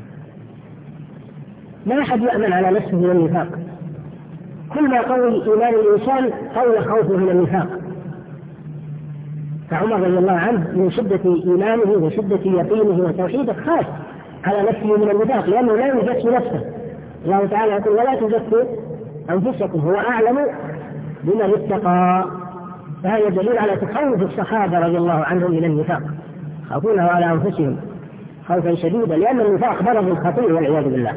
ما أحد يأمن على نفسه من النفاق. كل ما قوي إيمان الإنسان قول خوفه من النفاق. فعمر رضي الله عنه من شدة إيمانه وشدة يقينه وتوحيده خاف على نفسه من النفاق، لأنه لا يزكي نفسه. الله تعالى يقول: ولا تزكوا أنفسكم هو أعلم بمن اتقى. فهذا دليل على تخوف الصحابة رضي الله عنهم من النفاق، خوفونه على أنفسهم خوفا شديدا، لأن النفاق مرض خطير والعياذ بالله.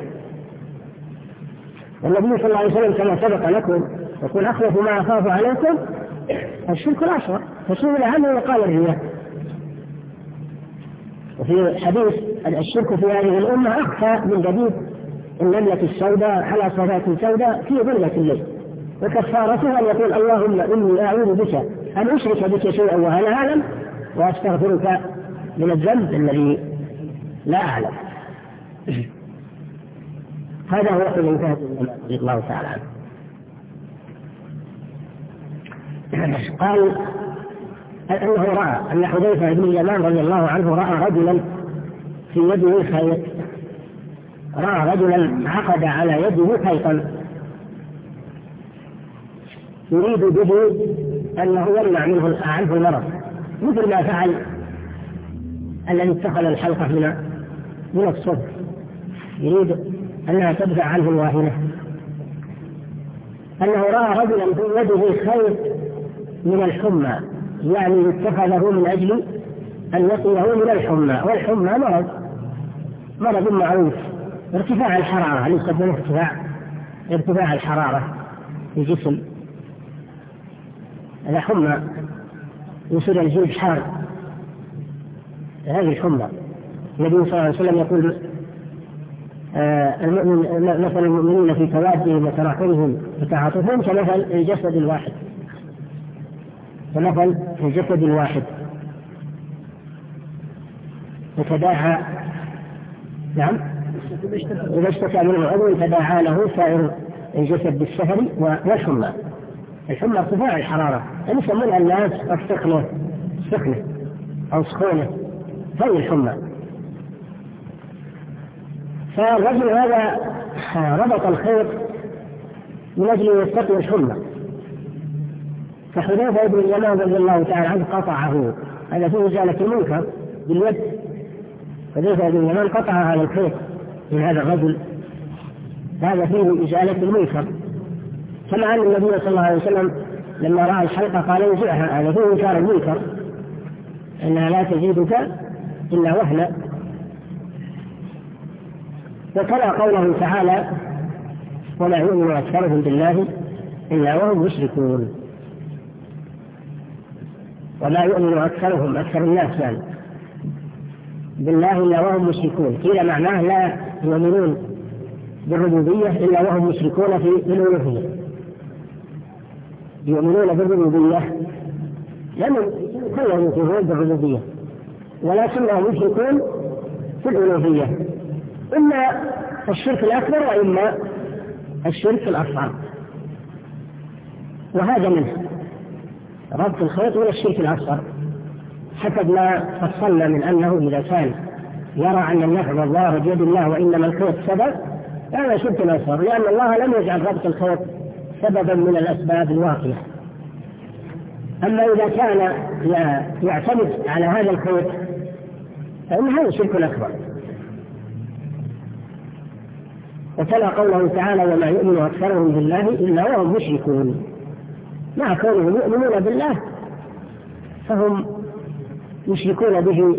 والنبي صلى الله عليه وسلم كما سبق لكم يقول: أخوف ما أخاف عليكم الشرك الأصغر، فسئل عنه وقال الرياء. وفي حديث: الشرك في هذه الأمة أخفى من دبيب النملة السوداء على صفات سوداء في ظلمة الليل، وكفارتها أن يقول: اللهم إني أعوذ بك أن أشرك بك شيئا وأنا أعلم، وأستغفرك من الذنب الذي لا أعلم. هذا هو حل انتهت رضي الله تعالى عنه. قال أنه رأى أن حذيفة بن اليمان رضي الله عنه رأى رجلا في يده خيط، رأى رجلا عقد على يده خيطا يريد به أنه يمنع منه عنه المرض، مثل ما فعل الذي اتخذ الحلقة من من الصبر، يريد أنها تدفع عنه الواهنة. أنه رأى رجلا في يده خيط من الحمى، يعني اتخذه من أجل أن يقيه من الحمى، والحمى مرض مرض معروف، ارتفاع الحرارة، اللي يسمونه ارتفاع ارتفاع الحرارة في الجسم، هذا حمى يصير الجلد حار، هذه الحمى. النبي صلى الله عليه وسلم يقول آه المؤمن مثل المؤمنين في توادهم وتراحمهم وتعاطفهم كمثل الجسد الواحد، كمثل الجسد الواحد يتداعى، نعم، إذا اشتكى منه عضو تداعى له سائر الجسد بالسهر والحمى. الحمى ارتفاع الحرارة، يسمونها الناس السخنة سخنة أو سخونة، هي الحمى. فالرجل هذا ربط الخيط من أجل يستقي الحمى، فحذيفة بن اليمان رضي الله تعالى عنه قطعه، هذا فيه إزالة المنكر باليد. حذيفة بن اليمان قطع هذا الخيط من هذا الرجل، هذا فيه إزالة المنكر. كما أن النبي صلى الله عليه وسلم لما رأى الحلقة قال انزعها، هذا فيه إنكار المنكر، إنها لا تزيدك إلا وهنا. وكلا قوله تعالى ولا يؤمن أكثرهم بالله إلا وهم مشركون، ولا يؤمن أكثرهم أكثر الناس يعني بالله إلا وهم مشركون، قيل معناه لا يؤمنون بالربوبية إلا وهم مشركون في الألوهية، يؤمنون بالربوبية لأنهم كلهم يؤمنون بالربوبية ولكنهم مشركون في الألوهية، إما الشرك الأكبر وإما الشرك الأصغر، وهذا منه ربط الخيط من الشرك الأصغر، حسب ما فصلنا من أنه إذا كان يرى أن النفع والضار بيد الله وإنما الخيط سبب، هذا شرك أصغر، لأن الله لم يجعل ربط الخيط سببا من الأسباب الواقعة. أما إذا كان يعتمد على هذا الخيط فإن هذا شرك أكبر. وتلا قوله تعالى وما يؤمن أكثرهم بالله إلا وهم مشركون، مع كونهم يؤمنون بالله فهم يشركون به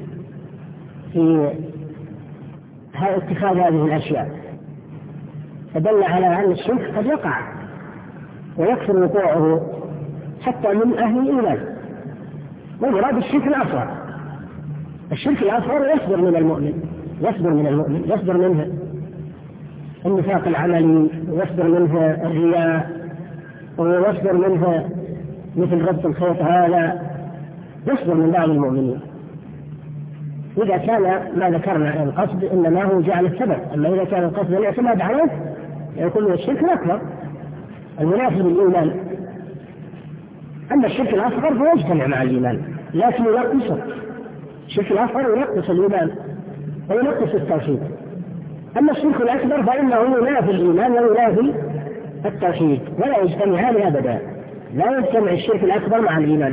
في اتخاذ هذه الأشياء، فدل على أن الشرك قد يقع ويكثر وقوعه حتى من أهل الإيمان. ومراد الشرك الأصغر، الشرك الأصغر يصدر من المؤمن، يصدر من المؤمن يصدر منه النفاق العملي، ويصدر منه الرياء، ويصدر منه مثل ربط الخيط، هذا يصدر من بعض المؤمنين إذا كان ما ذكرنا القصد إنما هو جعل السبب. أما إذا كان القصد الاعتماد عليه يكون من الشرك الأكبر المنافي للإيمان. أما الشرك الأصغر فيجتمع مع الإيمان لكن ينقصه، الشرك الأصغر ينقص الإيمان وينقص التوحيد. أما الشرك الأكبر فإنه ينافي الإيمان وينافي التوحيد، ولا يجتمعان أبدا، لا يجتمع الشرك الأكبر مع الإيمان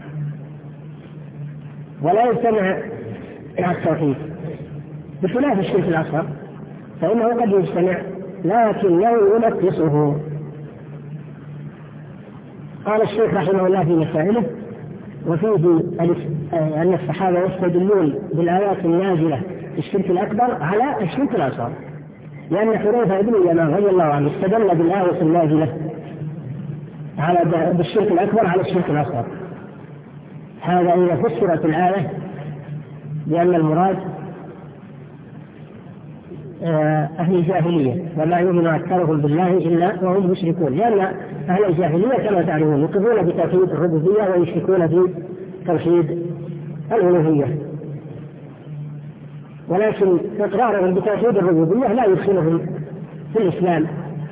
ولا يجتمع مع التوحيد، بخلاف الشرك الأصغر فإنه قد يجتمع لكنه ينقصه. قال الشيخ رحمه الله في مسائله وفيه أن الصحابة يستدلون بالآيات النازلة في الشرك الأكبر على الشرك الأصغر، لأن حذيفة بن اليمان رضي الله عنه استدل بالآية النازلة على بالشرك الأكبر على الشرك الأصغر. هذا إذا فسرت الآية بأن المراد أهل الجاهلية ولا يؤمن أكثرهم بالله إلا وهم مشركون، لأن أهل الجاهلية كما تعلمون يقرون بتوحيد الربوبية ويشركون في توحيد الألوهية، ولكن إقرارهم بتوحيد الربوبية لا يدخلهم في الإسلام،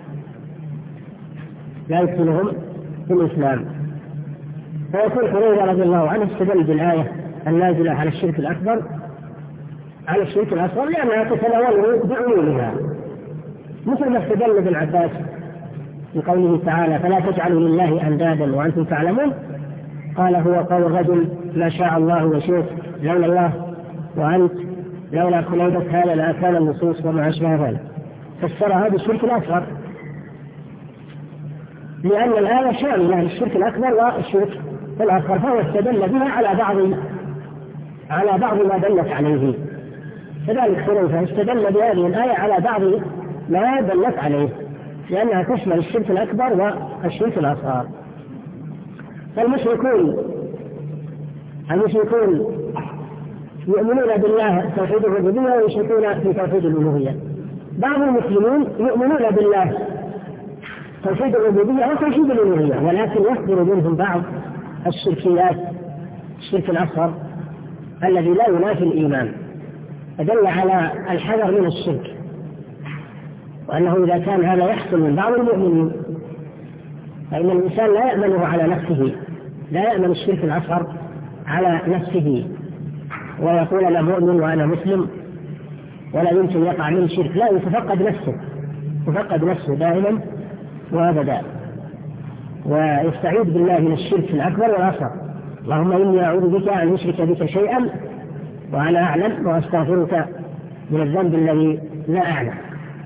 لا يدخلهم في الإسلام. فيكون حذيفة رضي الله عنه استدل بالآية النازلة على الشرك الأكبر على الشرك الأصغر لأنها تتناوله بعمومها، مثل ما استدل ابن عباس بقوله تعالى فلا تجعلوا لله أندادا وأنتم تعلمون، قال هو قول الرجل ما شاء الله وشئت لولا الله وأنت لولا كليبك هذا لأكان النصوص وما أشبه ذلك، فسرها بالشرك الأصغر لأن الآية شاملة للشرك الأكبر والشرك الأصغر، فهو استدل بها على بعض على بعض ما دلت عليه. كذلك حذيفة استدل بهذه الآية على بعض ما دلت عليه، لأنها تشمل الشرك الأكبر والشرك الأصغر. فالمشركون المشركون يؤمنون بالله توحيد الربوبية ويشركون في توحيد الألوهية. بعض المسلمين يؤمنون بالله توحيد الربوبية وتوحيد الألوهية، ولكن يصدر منهم بعض الشركيات، الشرك الأصغر الذي لا ينافي الإيمان، فدل على الحذر من الشرك، وأنه إذا كان هذا يحصل من بعض المؤمنين فإن الإنسان لا يأمنه على نفسه، لا يأمن الشرك الأصغر على نفسه ويقول أنا مؤمن وأنا مسلم ولا يمكن يقع من شرك، لا، يتفقد نفسه يتفقد نفسه دائما وأبدا، ويستعيذ بالله من الشرك الأكبر والأصغر. اللهم إني أعوذ بك أن أشرك بك شيئا وأنا أعلم وأستغفرك من الذنب الذي لا أعلم.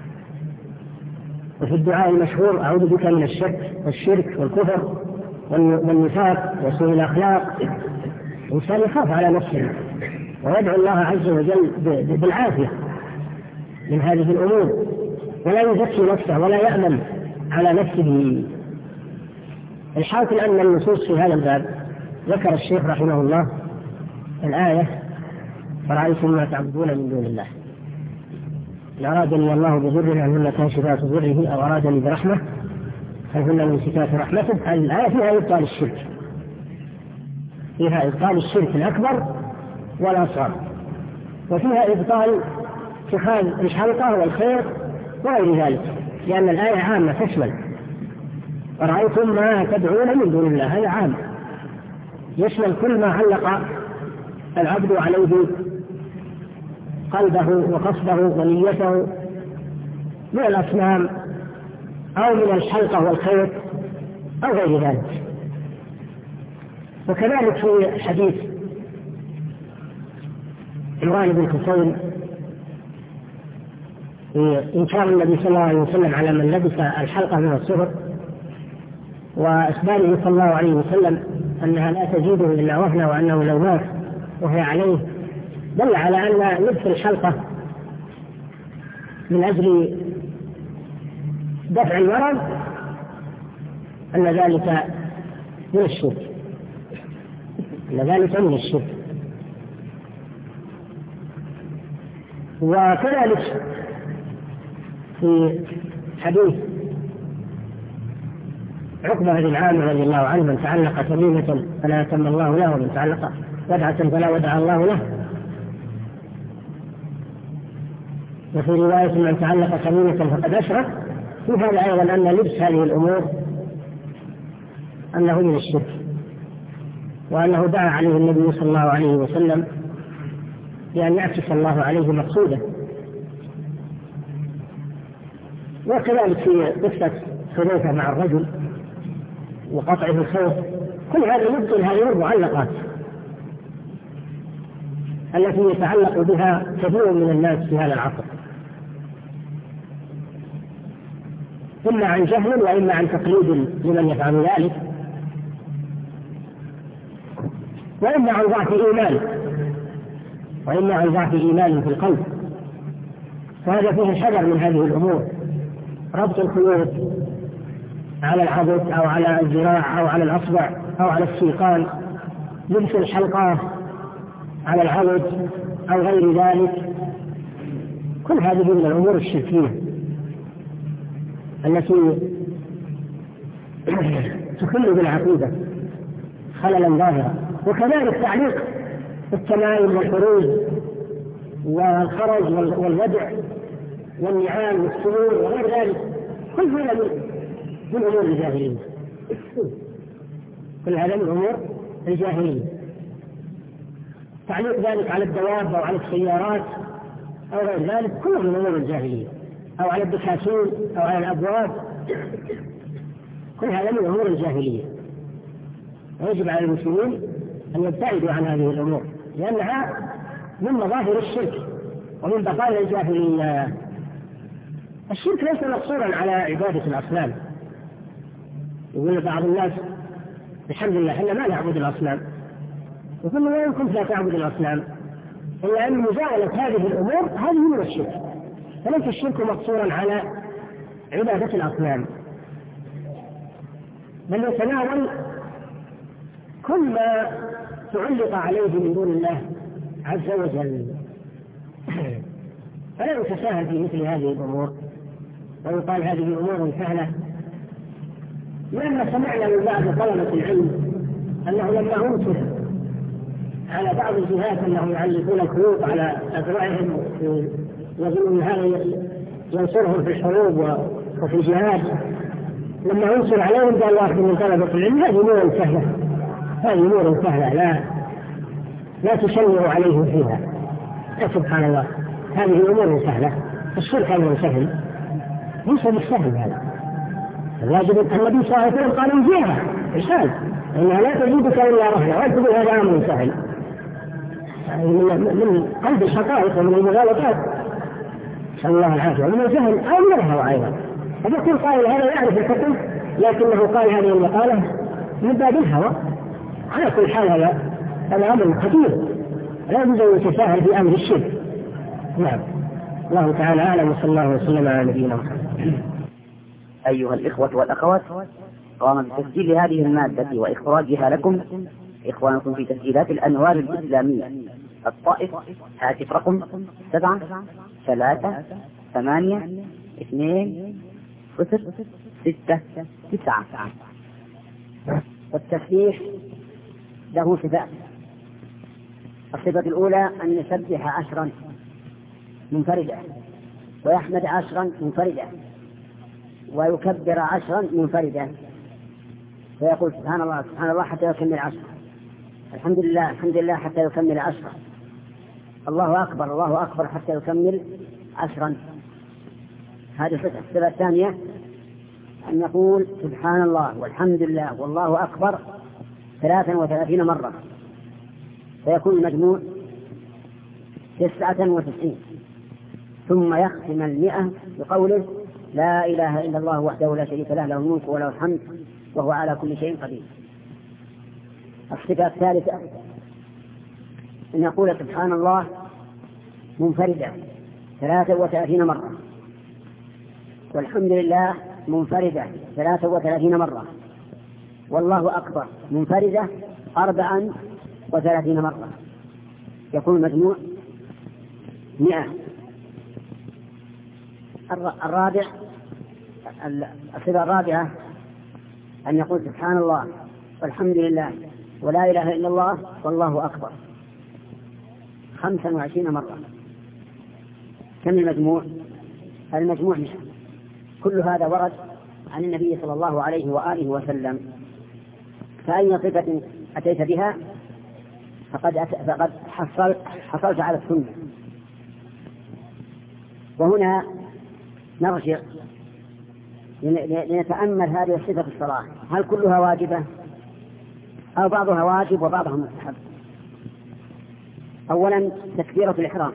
وفي الدعاء المشهور أعوذ بك من الشرك والشرك والكفر والنفاق وسوء الأخلاق. الإنسان يخاف على نفسه ويدعو الله عز وجل بالعافية من هذه الأمور، ولا يزكي نفسه ولا يأمن على نفسه. الحاصل أن النصوص في هذا الباب ذكر الشيخ رحمه الله الآية فرأيتم ما تعبدون من دون الله، إن أرادني الله بضر هل كاشفات ضره أو أرادني برحمة هل هن ممسكات رحمته. هذه الآية فيها إبطال الشرك، فيها إبطال الشرك الأكبر والأصغر، وفيها إبطال اتخاذ الحلقة والخير وغير ذلك، لأن الآية عامة تشمل ورأيتم ما تدعون من دون الله، هذا عام يشمل كل ما علق العبد عليه قلبه وقصده ونيته من الأصنام أو من الحلقة والخير أو غير ذلك. وكذلك في حديث عمران بن حسين في إنكار النبي صلى الله عليه وسلم على من لبس الحلقة من الصفر، وإخباره صلى الله عليه وسلم أنها لا تزيده إلا وهنا وأنه لو مات وهي عليه، دل على أن لبس الحلقة من أجل دفع المرض أن ذلك من الشرك، أن ذلك من الشرك. وكذلك في حديث عقبة بن عامر رضي الله عنه من تعلق تميمة فلا أتم الله له ومن تعلق ودعة فلا ودع الله له، وفي رواية من تعلق تميمة فقد أشرك. في هذا أيضا أن لبس هذه الأمور أنه من الشرك، وأنه دعا عليه النبي صلى الله عليه وسلم بأن يعكس الله عليه مقصوده. وكذلك في قصة حذيفة مع الرجل وقطعه الخوف، كل هذا يبطل هذه المعلقات التي يتعلق بها كثير من الناس في هذا العصر، إما عن جهل وإما عن تقليد لمن يفعل ذلك، وإما عن ضعف إيمان وإما عن ضعف إيمان في القلب. فهذا فيه الحذر من هذه الأمور، ربط الخيوط على العضد أو على الذراع أو على الأصبع أو على السيقان، لبس الحلقة على العضد أو غير ذلك، كل هذه من الأمور الشركية التي تخل بالعقيدة خللا ظاهرا. وكذلك تعليق التمائم والخروج والخرج والودع والنعال والسرور وغير ذلك، كل هذا من أمور الجاهلية، كل هذا من أمور الجاهلية. تعليق ذلك على الدواب أو على السيارات أو غير ذلك كله من أمور الجاهلية، أو على الدكاكين أو على الأبواب، كل هذا من أمور الجاهلية. ويجب على المسلمين أن يبتعدوا عن هذه الأمور، لأنها من مظاهر الشرك ومن بقايا الجاهلية. الشرك ليس مقصورا على عبادة الأصنام. يقول بعض الناس الحمد لله احنا ما نعبد الأصنام، وكل ما كنت لا تعبد الأصنام إلا أن مزاولة هذه الأمور هذه من الشرك، فليس الشرك مقصورا على عبادة الأصنام، بل يتناول كل ما تعلق عليه من دون الله عز وجل. فلا يتساهل في مثل هذه الأمور ويقال هذه أمور سهلة، لما سمعنا من بعض طلبة العلم أنه لما أنكر على بعض الجهات أنهم يعلقون الخيوط على أذرعهم ويظنون هذا ينصرهم في الحروب وفي الجهاد، لما أنكر عليهم قال واحد من طلبة العلم هذه أمور سهلة، هذه أمور سهلة لا لا تشنعوا عليه فيها. سبحان الله، هذه أمور سهلة، الشرك أمر سهل ليس بالسهل. هذا الواجب النبي صلى الله عليه وسلم قال انزلها إشهاد إنها لا تجيبك إلا رهنة، وتقول هذا أمر سهل من قلب الحقائق ومن المغالطات، نسأل الله العافية، ومن الجهل أو من الهوى أيضا. فيكون قائل هذا يعرف الحكم لكنه قال هذه المقالة من باب الهوى. على كل حال هذا هذا أمر خطير لا يجوز أن يتساهل في أمر الشرك. نعم، الله تعالى أعلم، وصلى الله وسلم على نبينا محمد. أيها الإخوة والأخوات، قام بتسجيل هذه المادة وإخراجها لكم إخوانكم في تسجيلات الأنوار الإسلامية الطائف، هاتف رقم سبعة ثلاثة ثمانية اثنين صفر ستة تسعة. والتسبيح له صفات. الصفة الأولى أن يسبح عشرا منفردا، ويحمد عشرا منفردا، ويكبر عشرا منفردا، فيقول سبحان الله سبحان الله حتى يكمل عشرا، الحمد لله الحمد لله حتى يكمل عشرا، الله أكبر الله أكبر حتى يكمل عشرا. هذه الصفة. الصفة الثانية أن يقول سبحان الله والحمد لله والله أكبر ثلاثا وثلاثين مرة، فيكون المجموع تسعة وتسعين، ثم يختم المئة بقوله لا إله إلا الله وحده لا شريك له له الملك وله الحمد وهو على كل شيء قدير. الصفة الثالثة أن يقول سبحان الله منفردا ثلاثة وثلاثين مرة، والحمد لله منفردة ثلاثة وثلاثين مرة، والله أكبر منفردة أربعا وثلاثين مرة، يكون مجموع مئة. الرابع الصفة الرابعة أن يقول سبحان الله والحمد لله ولا إله إلا الله والله أكبر خمسا وعشرين مرة. كم المجموع؟ المجموع مئة. كل هذا ورد عن النبي صلى الله عليه وآله وسلم، فأي صفة أتيت بها فقد, أت... فقد حصل... حصلت على السنة. وهنا نرجع لنتأمل هذه الصفة في الصلاة، هل كلها واجبة أو بعضها واجب وبعضها مستحب؟ أولا تكبيرة الإحرام،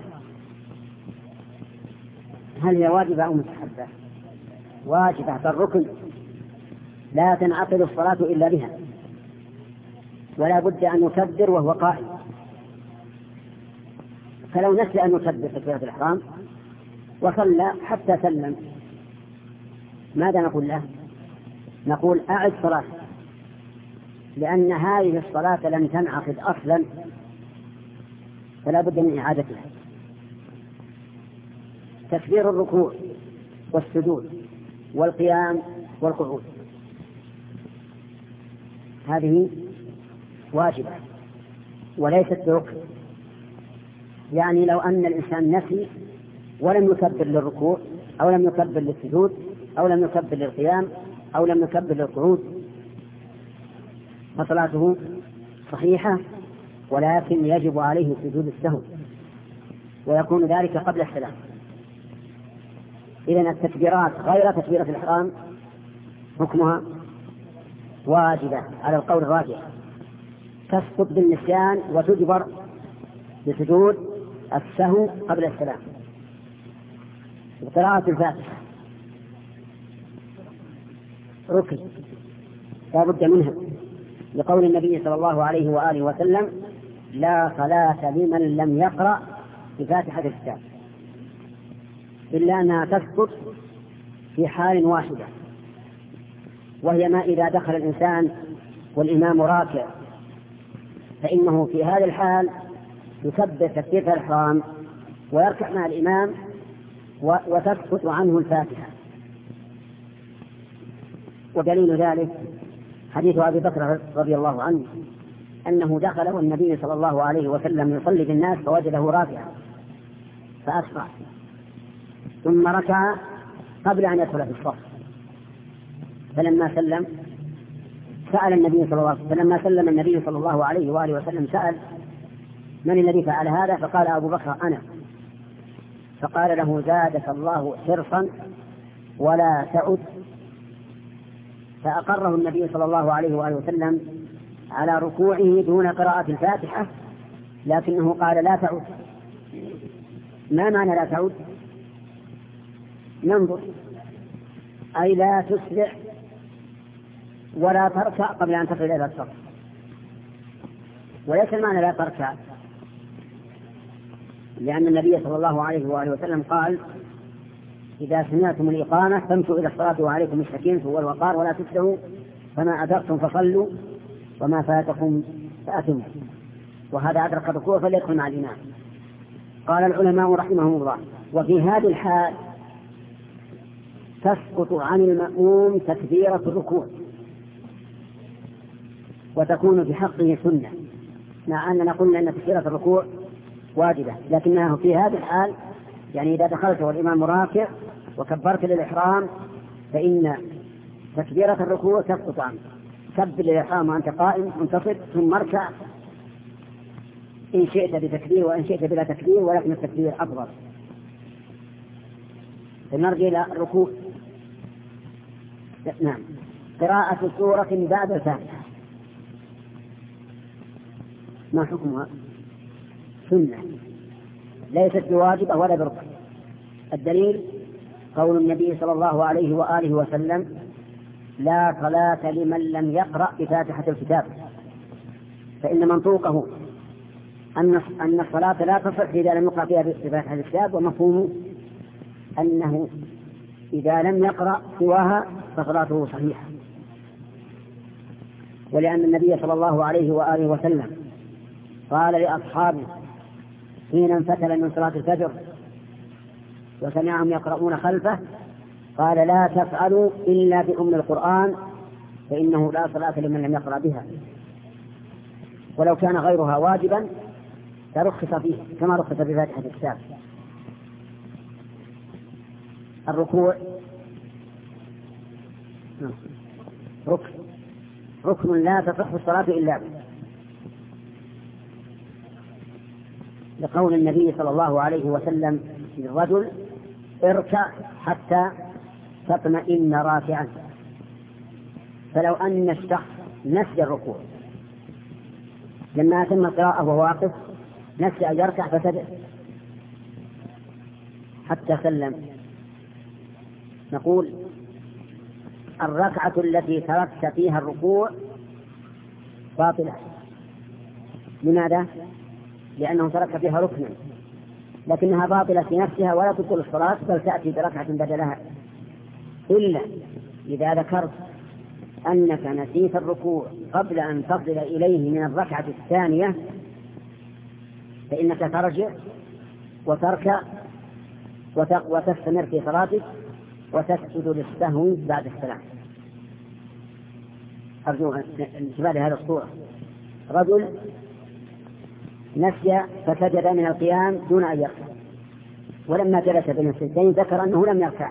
هل هي واجبة أو مستحبة؟ واجبة بالركن، لا تنعقد الصلاة إلا بها، ولا بد أن يكبر وهو قائم، فلو نسي أن يكبر تكبيرة الإحرام وصلى حتى سلم ماذا نقول له؟ نقول أعد صلاة، لأن هذه الصلاة لم تنعقد أصلا فلا بد من إعادتها. تكبير الركوع والسجود والقيام والقعود هذه واجبة وليست بركن، يعني لو أن الإنسان نسي ولم يكبر للركوع أو لم يكبر للسجود أو لم يكبر للقيام أو لم يكبر للقعود فصلاته صحيحة، ولكن يجب عليه سجود السهو، ويكون ذلك قبل السلام. إذن التكبيرات غير تكبيرة الإحرام حكمها واجبة على القول الراجح، تسقط بالنسيان وتجبر بسجود السهو قبل السلام. قراءة الفاتحة ركن لا بد منها، لقول النبي صلى الله عليه وآله وسلم لا صلاة لمن لم يقرأ بفاتحة الكتاب، إلا أنها تسقط في حال واحدة، وهي ما إذا دخل الإنسان والإمام راكع، فإنه في هذا الحال يكبر تكبيرة الإحرام ويركع مع الإمام وتسقط عنه الفاتحة. ودليل ذلك حديث أبي بكر رضي الله عنه أنه دخل والنبي صلى الله عليه وسلم يصلي بالناس فوجده راكعا فأسرع ثم ركع قبل أن يدخل في الصف، فلما سلم سأل النبي صلى الله عليه وسلم فلما سلم النبي صلى الله عليه وآله وسلم سأل: من الذي فعل هذا؟ فقال أبو بكر: أنا. فقال له: زادك الله حرصا ولا تعد. فأقره النبي صلى الله عليه وآله وسلم على ركوعه دون قراءة الفاتحة، لكنه قال: لا تعد. ما معنى لا تعد؟ ننظر، أي لا تسرع ولا تركع قبل أن تصل إلى الصف، وليس المعنى لا تركع، لأن النبي صلى الله عليه وآله وسلم قال: إذا سمعتم الإقامة فامشوا إلى الصلاة وعليكم السكينة والوقار ولا تسرعوا، فما أدركتم فصلوا وما فاتكم فأتموا. وهذا أدرك الركوع فليدخل مع الإمام. قال العلماء رحمهم الله: وفي هذه الحال تسقط عن المأموم تكبيرة الركوع وتكون في حقه سنة، مع أننا قلنا أن تكبيرة الركوع واجبة، لكنها في هذه الحال يعني إذا دخلت والإمام راكع وكبرت للإحرام فإن تكبيرة الركوع تسقط عنه. كبر للإحرام وأنت قائم منتصب ثم اركع إن شئت بتكبير وإن شئت بلا تكبير، ولكن التكبير أفضل. فنرجع إلى الركوع. نعم. قراءة سورة بعد الفاتحة ما حكمها؟ سنة، ليست بواجبة ولا بركن. الدليل قول النبي صلى الله عليه وآله وسلم: لا صلاة لمن لم يقرأ بفاتحة الكتاب، فإن منطوقه أن أن الصلاة لا تصح إذا لم يقرأ فيها بفاتحة الكتاب، ومفهومه أنه إذا لم يقرأ سواها فصلاته صحيحة. ولأن النبي صلى الله عليه وآله وسلم قال لأصحابه حين انفتل من صلاة الفجر وسمعهم يقرؤون خلفه قال: لا تفعلوا إلا بأم القرآن فإنه لا صلاة لمن لم يقرأ بها. ولو كان غيرها واجبا ترخص فيه كما رخص بفاتحة الكتاب. الركوع ركن ركن لا تصح الصلاة إلا به، لقول النبي صلى الله عليه وسلم للرجل: اركع حتى تطمئن راكعا. فلو أن الشخص نسي الركوع لما أتم القراءة وهو واقف، نسي أن يركع فسجد حتى سلم، نقول: الركعة التي تركت فيها الركوع باطلة. لماذا؟ لأنه ترك فيها ركنا، لكنها باطلة في نفسها ولا تبطل الصلاة، بل تأتي بركعة بدلها، إلا إذا ذكرت أنك نسيت الركوع قبل أن تصل إليه من الركعة الثانية، فإنك ترجع وتركع وتستمر في صلاتك وتسجد للسهو بعد السلام. أرجو انتباه لهذه الصورة: رجل نسي فسجد من القيام دون أن يركع، ولما جلس بين السجدين ذكر أنه لم يركع،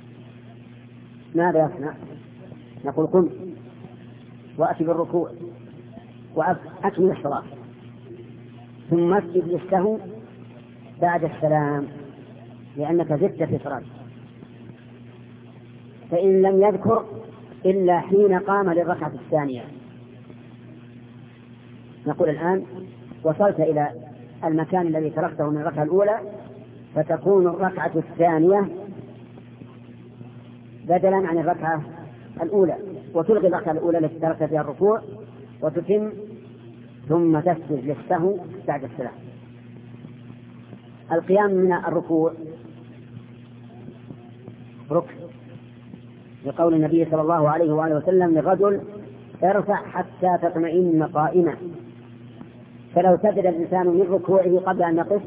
ماذا يصنع؟ نقول: قم وأتي بالركوع وأكمل الصلاة ثم اسجد للسهو بعد السلام، لأنك زدت في صلاتك. فإن لم يذكر إلا حين قام للركعة الثانية، نقول: الآن وصلت إلى المكان الذي تركته من الركعة الأولى، فتكون الركعة الثانية بدلا عن الركعة الأولى، وتلغي الركعة الأولى التي تركت فيها الركوع وتتم، ثم تسجد للسهو بعد السلام. القيام من الركوع ركن، لقول النبي صلى الله عليه وآله وسلم للرجل ارفع حتى تطمئن قائما، فلو سجد الإنسان من ركوعه قبل أن يقف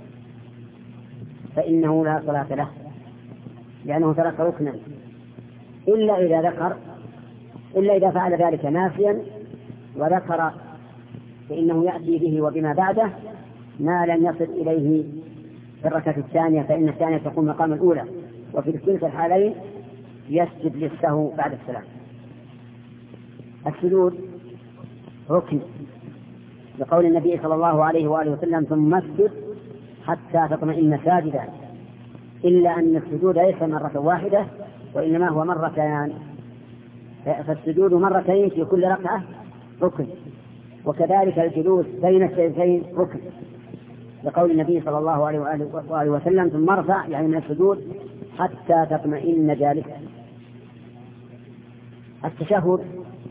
فإنه لا صلاة له، لأنه ترك ركنا، إلا إذا ذكر إلا إذا فعل ذلك ناسيا وذكر فإنه يأتي به وبما بعده ما لم يصل إليه في الركعة الثانية، فإن الثانية تكون مقام الأولى، وفي كلتا الحالين يسجد للسهو بعد السلام. السجود ركن، لقول النبي صلى الله عليه وآله وسلم ثم اسجد حتى تطمئن ساجدا، إلا أن السجود ليس مرة واحدة وإنما هو مرتان، فالسجود مرتين في كل ركعة ركن، وكذلك الجلوس بين السجدتين ركن، لقول النبي صلى الله عليه وآله وسلم ثم ارفع يعني من السجود حتى تطمئن جالسا. التشهد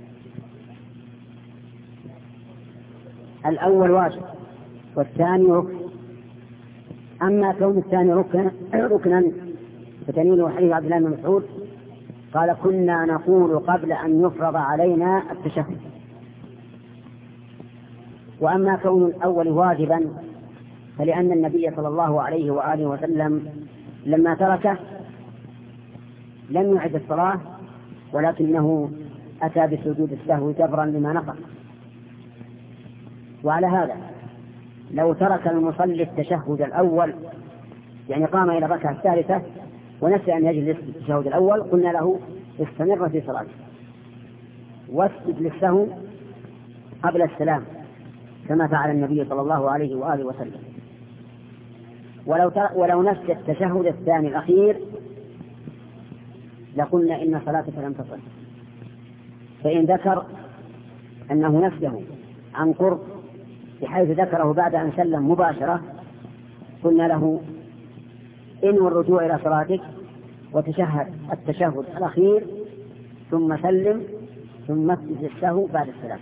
الأول واجب والثاني ركن، أما كون الثاني ركنا ركنا فتنيل حديث عبد الله بن مسعود قال كنا نقول قبل أن يفرض علينا التشهد. وأما كون الأول واجبا فلأن النبي صلى الله عليه وآله وسلم لما تركه لم يعد الصلاة، ولكنه أتى بسجود السهو جبرا لما نقص. وعلى هذا لو ترك المصلي التشهد الأول يعني قام إلى الركعة الثالثة ونسي أن يجلس التشهد الأول قلنا له استمر في صلاته واسجد للسهو قبل السلام كما فعل النبي صلى الله عليه وآله وسلم. ولو, ولو نسي التشهد الثاني الأخير لقلنا إن صلاتك لم تصح، فإن ذكر أنه نسيه عن قرب بحيث ذكره بعد أن سلم مباشرة قلنا له إنوي الرجوع إلى صلاتك وتشهد التشهد الأخير ثم سلم ثم اسجد السهو بعد السلام.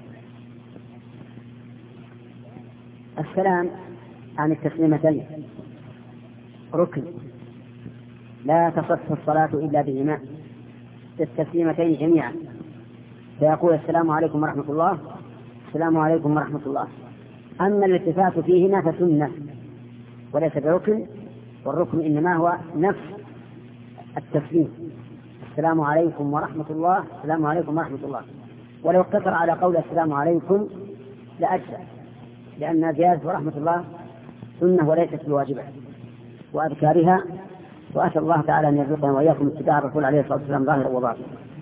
السلام عن التسليمتين ركن لا تصح الصلاة إلا بهما التسليمتين جميعا، فيقول السلام عليكم ورحمة الله السلام عليكم ورحمة الله. أما الالتفات فيهما فسنة وليس بركن، والركن إنما هو نفس التسليم السلام عليكم ورحمة الله السلام عليكم ورحمة الله. ولو اقتصر على قول السلام عليكم لأجزأ، لأن زيادة ورحمة الله سنة وليست بواجبة وأذكارها. وأسأل الله تعالى أن يرزقنا وإياكم اتباع الرسول عليه الصلاة والسلام ظاهرا وباطنا.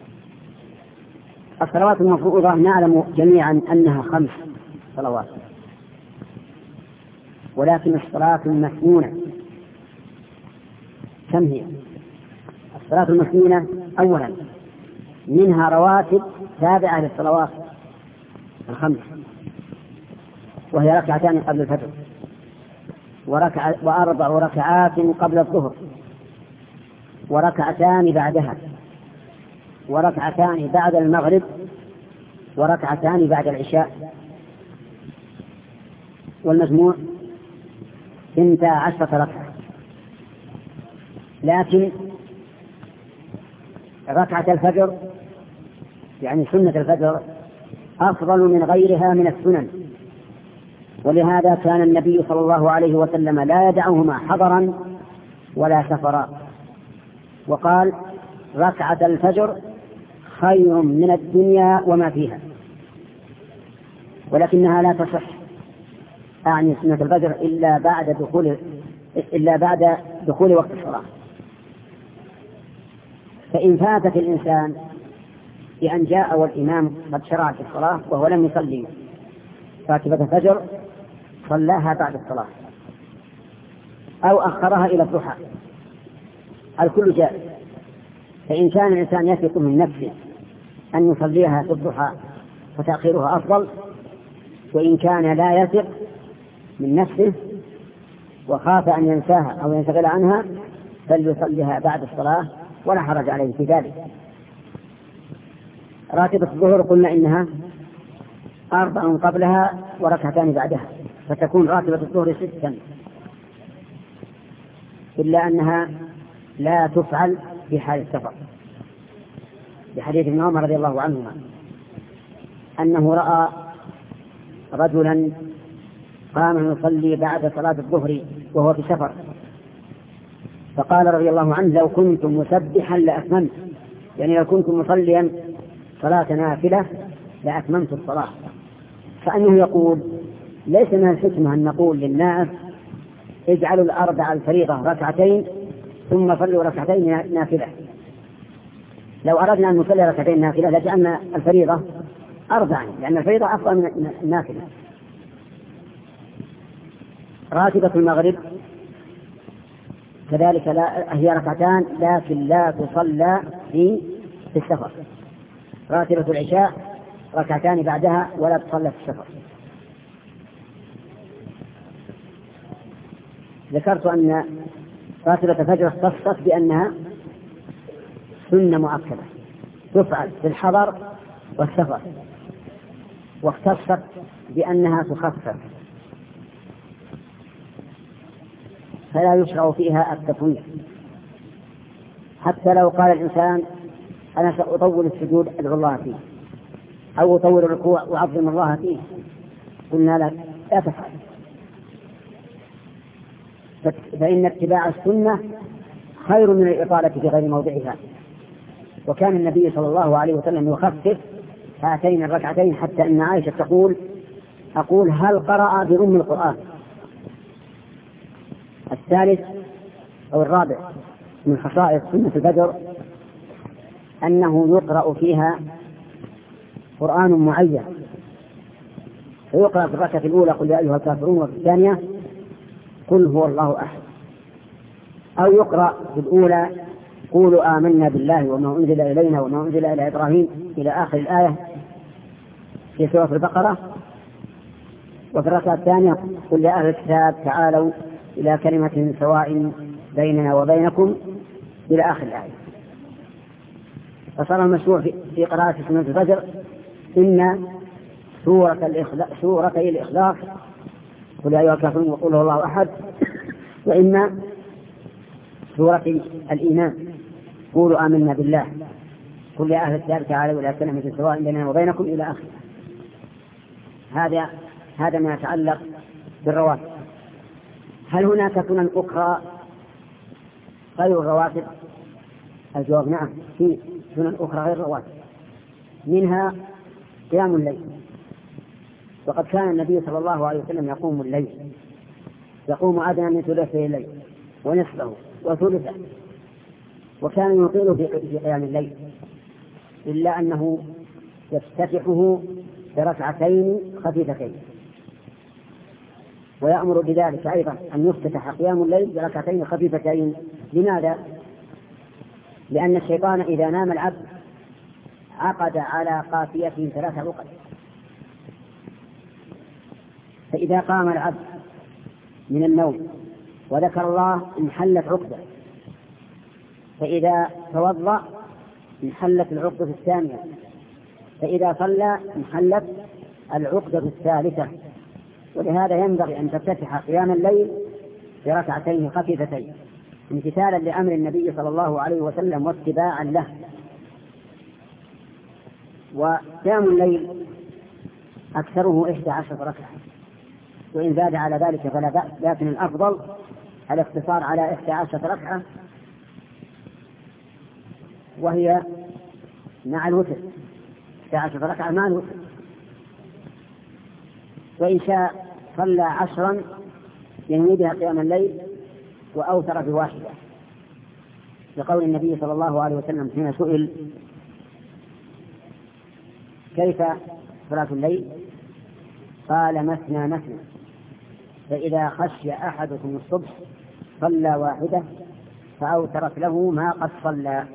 الصلوات المفروضة نعلم جميعا أنها خمس صلوات، ولكن الصلاة المسنونة كم هي؟ الصلاة المسنونة أولا منها رواتب تابعة للصلوات الخمس، وهي ركعتان قبل الفجر وركع وأربع ركعات قبل الظهر وركعتان بعدها وركعتان بعد المغرب وركعتان بعد العشاء، والمجموع اثنتا عشرة ركعة. لكن ركعة الفجر يعني سنة الفجر أفضل من غيرها من السنن، ولهذا كان النبي صلى الله عليه وسلم لا يدعهما حضرا ولا سفرا، وقال ركعة الفجر خير من الدنيا وما فيها، ولكنها لا تصح أعني سنة الفجر إلا بعد دخول إلا بعد دخول وقت الصلاة. فإن فاتت الإنسان بأن جاء والإمام قد شرع في الصلاة وهو لم يصلي راتبة الفجر صلاها بعد الصلاة أو أخرها إلى الضحى، الكل جائز. فإن كان الإنسان يثق من نفسه أن يصليها في الضحى فتأخيرها أفضل، وإن كان لا يثق من نفسه وخاف أن ينساها أو ينشغل عنها فليصليها بعد الصلاة ولا حرج عليه في ذلك. راتبة الظهر قلنا إنها أربع قبلها وركعتان بعدها، فتكون راتبة الظهر ستا إلا أنها لا تفعل في حال السفر، بحديث ابن عمر رضي الله عنهما أنه رأى رجلا قام يصلي بعد صلاة الظهر وهو في سفر، فقال رضي الله عنه: لو كنت مسبحا لأتممت، يعني لو كنت مصليا صلاة نافلة لأتممت الصلاة. فأنه يقول: ليس من الحكمة أن نقول للناس اجعلوا الأربع الفريضة ركعتين ثم صلوا ركعتين نافلة. لو أردنا أن نصلي ركعتين نافلة لجعلنا الفريضة أربعا، لأن الفريضة أفضل من النافلة. راتبة المغرب كذلك لا هي ركعتان لكن لا تصلى في في السفر. راتبة العشاء ركعتان بعدها ولا تصلى في السفر. ذكرت أن راتبة الفجر اختصت بأنها سنة مؤكدة تفعل في الحضر والسفر، واختصت بأنها تخفف، فلا يشرع فيها التطويل. حتى لو قال الإنسان: أنا سأطول السجود أدعو الله فيه، أو أطول الركوع وأعظم الله فيه، قلنا لا لا تفعل، فإن اتباع السنة خير من الإطالة في غير موضعها. وكان النبي صلى الله عليه وسلم يخفف هاتين الركعتين، حتى أن عائشة تقول: أقول هل قرأ بأم القرآن؟ الثالث أو الرابع من خصائص سنة الفجر أنه يقرأ فيها قرآن معين، فيقرأ في الركعة الأولى قل يا أيها الكافرون، وفي الثانية قل هو الله أحد، أو يقرأ في الأولى قولوا آمنا بالله وما أنزل إلينا وما أنزل إلى إبراهيم إلى آخر الآية في سورة البقرة، وفي الركعة الثانية قل يا أهل الكتاب تعالوا إلى كلمة سواء بيننا وبينكم إلى آخر الآية. فصار المشروع في قراءة سنة الفجر إن سورة الإخلاص سورتي الإخلاص قل يا أيها الكافرون وقل هو الله أحد، وإما سورة الإيمان قولوا آمنا بالله قل يا أهل الكتاب تعالوا إلى كلمة سواء بيننا وبينكم إلى آخر. هذا هذا ما يتعلق بالرواتب. هل هناك سنن أخرى غير الرواتب؟ الجواب نعم، في سنن أخرى غير الرواتب، منها قيام الليل. وقد كان النبي صلى الله عليه وسلم يقوم الليل، يقوم أدنى من ثلثي الليل ونصفه وثلثه، وكان يطيل في قيام الليل، إلا أنه يفتتحه بركعتين خفيفتين، ويأمر بذلك أيضا أن يفتتح قيام الليل بركعتين خفيفتين. لماذا؟ لأن الشيطان إذا نام العبد عقد على قافيته ثلاث عقد، فإذا قام العبد من النوم وذكر الله انحلت عقدة، فإذا توضأ انحلت العقدة الثانية، فإذا صلى انحلت العقدة الثالثة. ولهذا ينبغي أن تفتتح قيام الليل بركعتين خفيفتين امتثالا لأمر النبي صلى الله عليه وسلم واتباعا له. وقيام الليل أكثره إحدى عشر ركعة، وإن زاد على ذلك فلا بأس، لكن الأفضل الاقتصار على إحدى عشر ركعة، وهي مع الوتر، إحدى عشر ركعة مع الوتر. وإن شاء صلى عشرا ينوي بها قيام الليل وأوتر بواحدة، لقول النبي صلى الله عليه وسلم حين سئل كيف صلاة الليل قال مثنى مثنى، فإذا خشي أحدكم الصبح صلى واحدة فأوترت له ما قد صلى.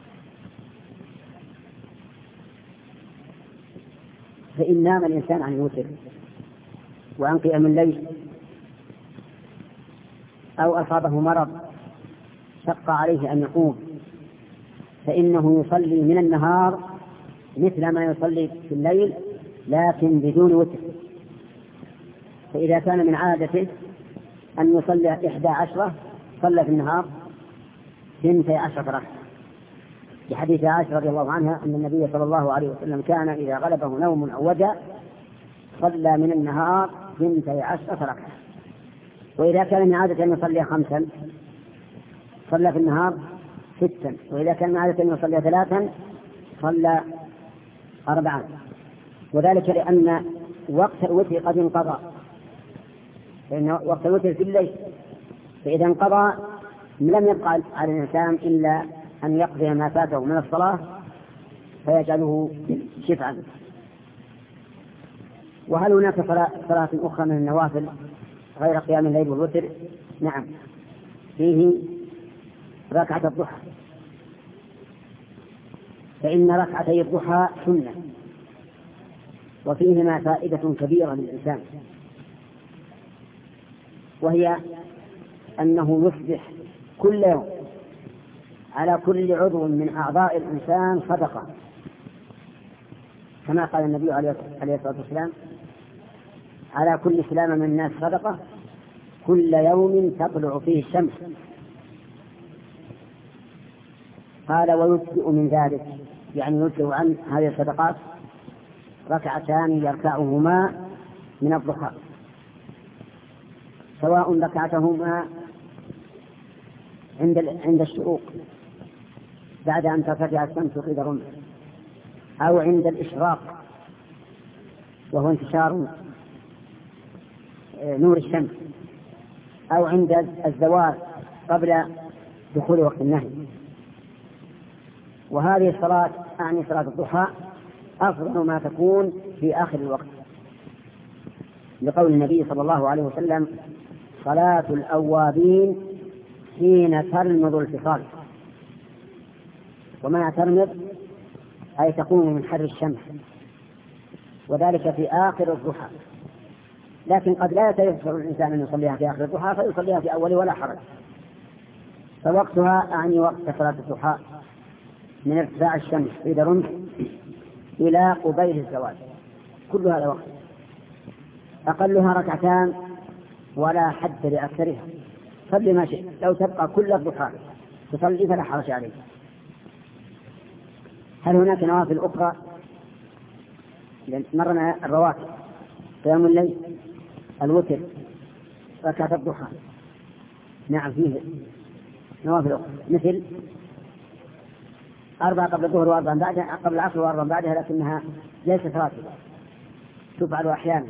فإن نام الإنسان عن الوتر وعن قيام الليل أو أصابه مرض شق عليه أن يقوم، فإنه يصلي من النهار مثل ما يصلي في الليل لكن بدون وتر. فإذا كان من عادته أن يصلي إحدى عشرة صلى في النهار ثنتي عشرة ركعة، في حديث عائشة رضي الله عنها أن النبي صلى الله عليه وسلم كان إذا غلبه نوم أو وجع صلى من النهار ثنتي عشرة ركعة. وإذا كان من عادة أن يصلي خمسا صلى في النهار ستا، وإذا كان من عادة أن يصلي ثلاثا صلى أربعا، وذلك لأن وقت الوتر قد انقضى، لأن وقت الوتر في الليل، فإذا انقضى لم يبقى على الإنسان إلا أن يقضي ما فاته من الصلاة فيجعله شفعا. وهل هناك صلاة أخرى من النوافل غير قيام الليل والوتر؟ نعم، فيه ركعة الضحى، فإن ركعتي الضحى سنة وفيهما فائدة كبيرة للإنسان، وهي أنه يصبح كل يوم على كل عضو من أعضاء الإنسان صدقة، كما قال النبي عليه الصلاة والسلام: على كل سلامة من الناس صدقة كل يوم تطلع فيه الشمس. قال: ويجزئ من ذلك، يعني يجزئ عن هذه الصدقات ركعتان يركعهما من الضحى، سواء ركعتهما عند عند الشروق بعد أن ترتفع الشمس قيد رمح، أو عند الإشراق وهو انتشار نور الشمس، أو عند الزوال قبل دخول وقت النهي. وهذه الصلاة أعني صلاة الضحى أفضل ما تكون في آخر الوقت، لقول النبي صلى الله عليه وسلم: صلاة الأوابين حين ترمض الفصال. وما ترمض أي تقوم من حر الشمس، وذلك في آخر الضحى، لكن قد لا يتيسر الإنسان أن يصليها في آخر الضحى فيصليها في أول ولا حرج. فوقتها أعني وقت صلاة الضحى من ارتفاع الشمس قيد رمح إلى قبيل الزوال، كل هذا وقت، أقلها ركعتان ولا حد لأكثرها، صلي ما شئت، لو تبقى كل الضحى تصلي فلا حرج عليك. هل هناك نوافل أخرى؟ مرنا الرواتب، قيام الليل، الوتر، ركعة الضحى. نعم، فيه نوافل أخرى مثل أربعة قبل الظهر وأربعة بعدها، قبل العصر وأربعة بعدها، لكنها ليست راتبة، تفعل أحيانا.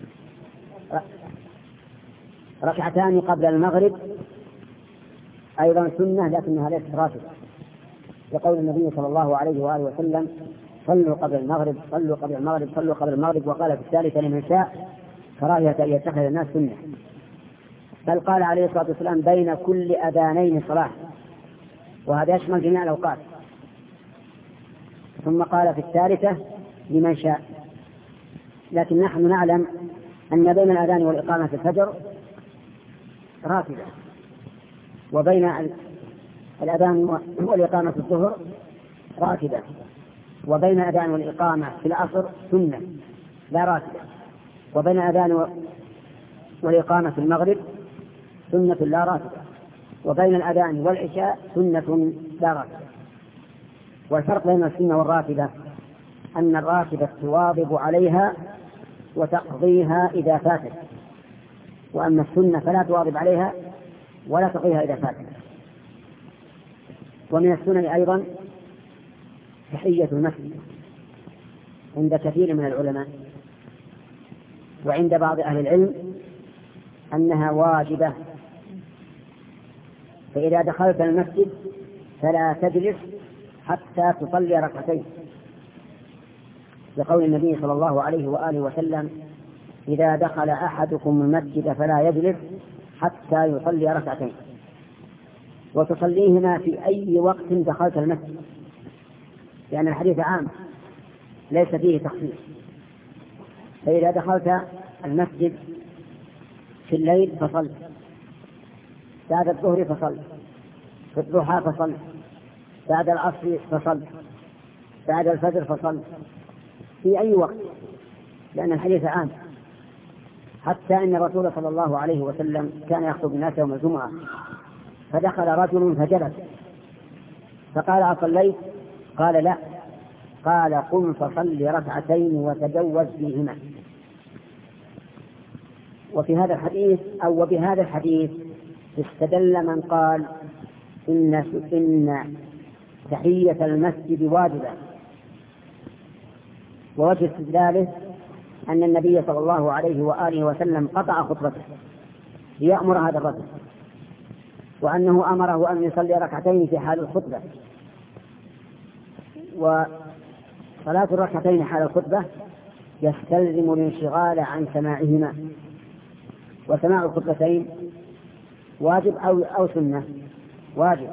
ركعتان قبل المغرب أيضا سنة لكنها ليست راتبة، لقول النبي صلى الله عليه وآله وسلم: صلوا قبل المغرب صلوا قبل المغرب صلوا قبل المغرب. وقال في الثالثة لمن شاء كراهية أن يتخذ الناس سنة، بل قال عليه الصلاة والسلام: بين كل أذانين صلاة، وهذا يشمل جميع الأوقات. ثم قال في الثالثة لمن شاء. لكن نحن نعلم أن بين الأذان والإقامة في الفجر راتبة، وبين الأذان والإقامة في الظهر راتبة، وبين الأذان والإقامة في العصر سنة لا راتبة، وبين الأذان والإقامة في المغرب سنة لا راتبة، وبين الأذان والعشاء سنة لا راتبة. والفرق بين السنة والراتبة أن الراتبة تواظب عليها وتقضيها إذا فاتت، وأما السنة فلا تواظب عليها ولا تقضيها إذا فاتت. ومن السنن أيضا تحية المسجد عند كثير من العلماء، وعند بعض أهل العلم أنها واجبة، فإذا دخلت المسجد فلا تجلس حتى تصلي ركعتين، لقول النبي صلى الله عليه وآله وسلم: إذا دخل أحدكم المسجد فلا يجلس حتى يصلي ركعتين. وتصليهما في أي وقت دخلت المسجد، لأن الحديث عام ليس فيه تخصيص. فإذا دخلت المسجد في الليل فصل، بعد الظهر فصل، في الضحى فصل، بعد العصر فصل، بعد الفجر فصل، في أي وقت، لأن الحديث عام. حتى إن الرسول صلى الله عليه وسلم كان يخطب الناس يوم الجمعة فدخل رجل فجلس فقال أصليت؟ قال لا. قال قم فصل ركعتين وتجوز فيهما. وفي هذا الحديث أو وبهذا الحديث استدل من قال إن إن تحية المسجد واجبة، ووجه استدلاله أن النبي صلى الله عليه وآله وسلم قطع خطبته ليأمر هذا الرجل، وأنه أمره أن يصلي ركعتين في حال الخطبة، وصلاة الركعتين حال الخطبة يستلزم الانشغال عن سماعهما، وسماع الخطبتين واجب أو أو سنة؟ واجب.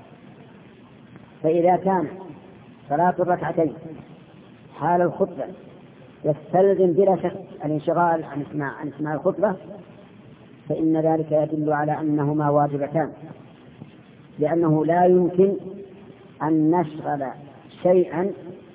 فإذا كان صلاة الركعتين حال الخطبة يستلزم بلا شك الانشغال عن اسماع عن اسماع الخطبة، فإن ذلك يدل على أنهما واجبتان، لأنه لا يمكن أن نشغل شيئا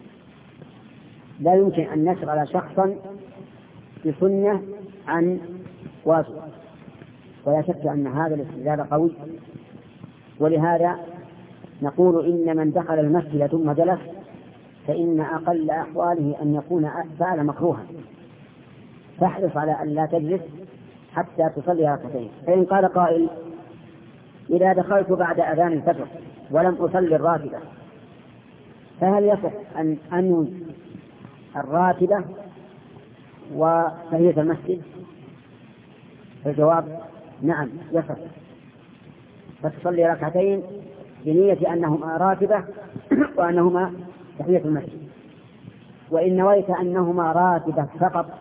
لا يمكن أن نشغل شخصا بسنة عن واجب، ولا شك أن هذا الاستدلال قوي. ولهذا نقول إن من دخل المسجد ثم جلس فإن أقل أحواله أن يكون فعل مكروها، فاحرص على أن لا تجلس حتى تصلي ركعتين. فإن قال قائل إذا دخلت بعد أذان الفجر ولم أصلي الراتبة فهل يصح أن أنوي الراتبة وتحية المسجد؟ الجواب نعم يصح، فتصلي ركعتين بنية أنهما راتبة وأنهما تحية المسجد. وإن نويت أنهما راتبة فقط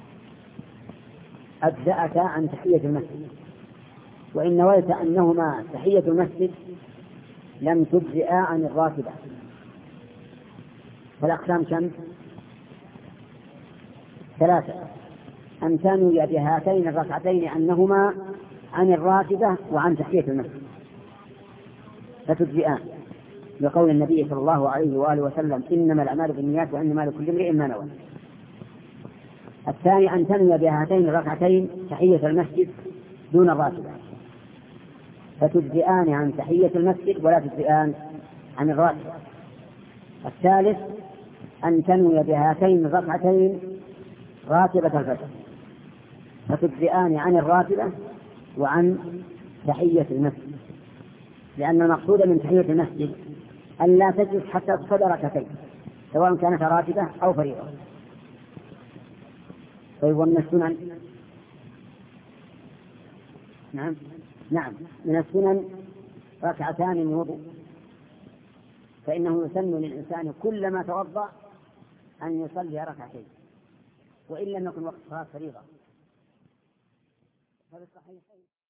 أجزأك عن تحية المسجد، وإن نويت أنهما تحية المسجد لم تجزئا عن الراتبة. فالأقسام كم؟ ثلاثة: أن تنوي بهاتين الركعتين أنهما عن الراتبة وعن تحية المسجد فتجزئان، لقول النبي صلى الله عليه وآله وسلم إنما الأعمال بالنيات وإنما لكل امرئ ما نوى. الثاني أن تنوي بهاتين الركعتين تحية المسجد دون الراتبة فتجزئان عن تحية المسجد ولا تجزئان عن الراتبة. الثالث أن تنوي بهاتين الركعتين راتبة الفجر فتجزئان عن الراتبة وعن تحية المسجد، لأن المقصود من تحية المسجد أن لا تجلس حتى تصلي ركعتين سواء كانت راتبة أو فريضة. طيب ومن السنن؟ نعم نعم من السنن ركعتان من وضوء، فإنه يسن للإنسان كلما توضأ أن يصلي ركعتين وإن لم يكن وقت صلاة فريضة.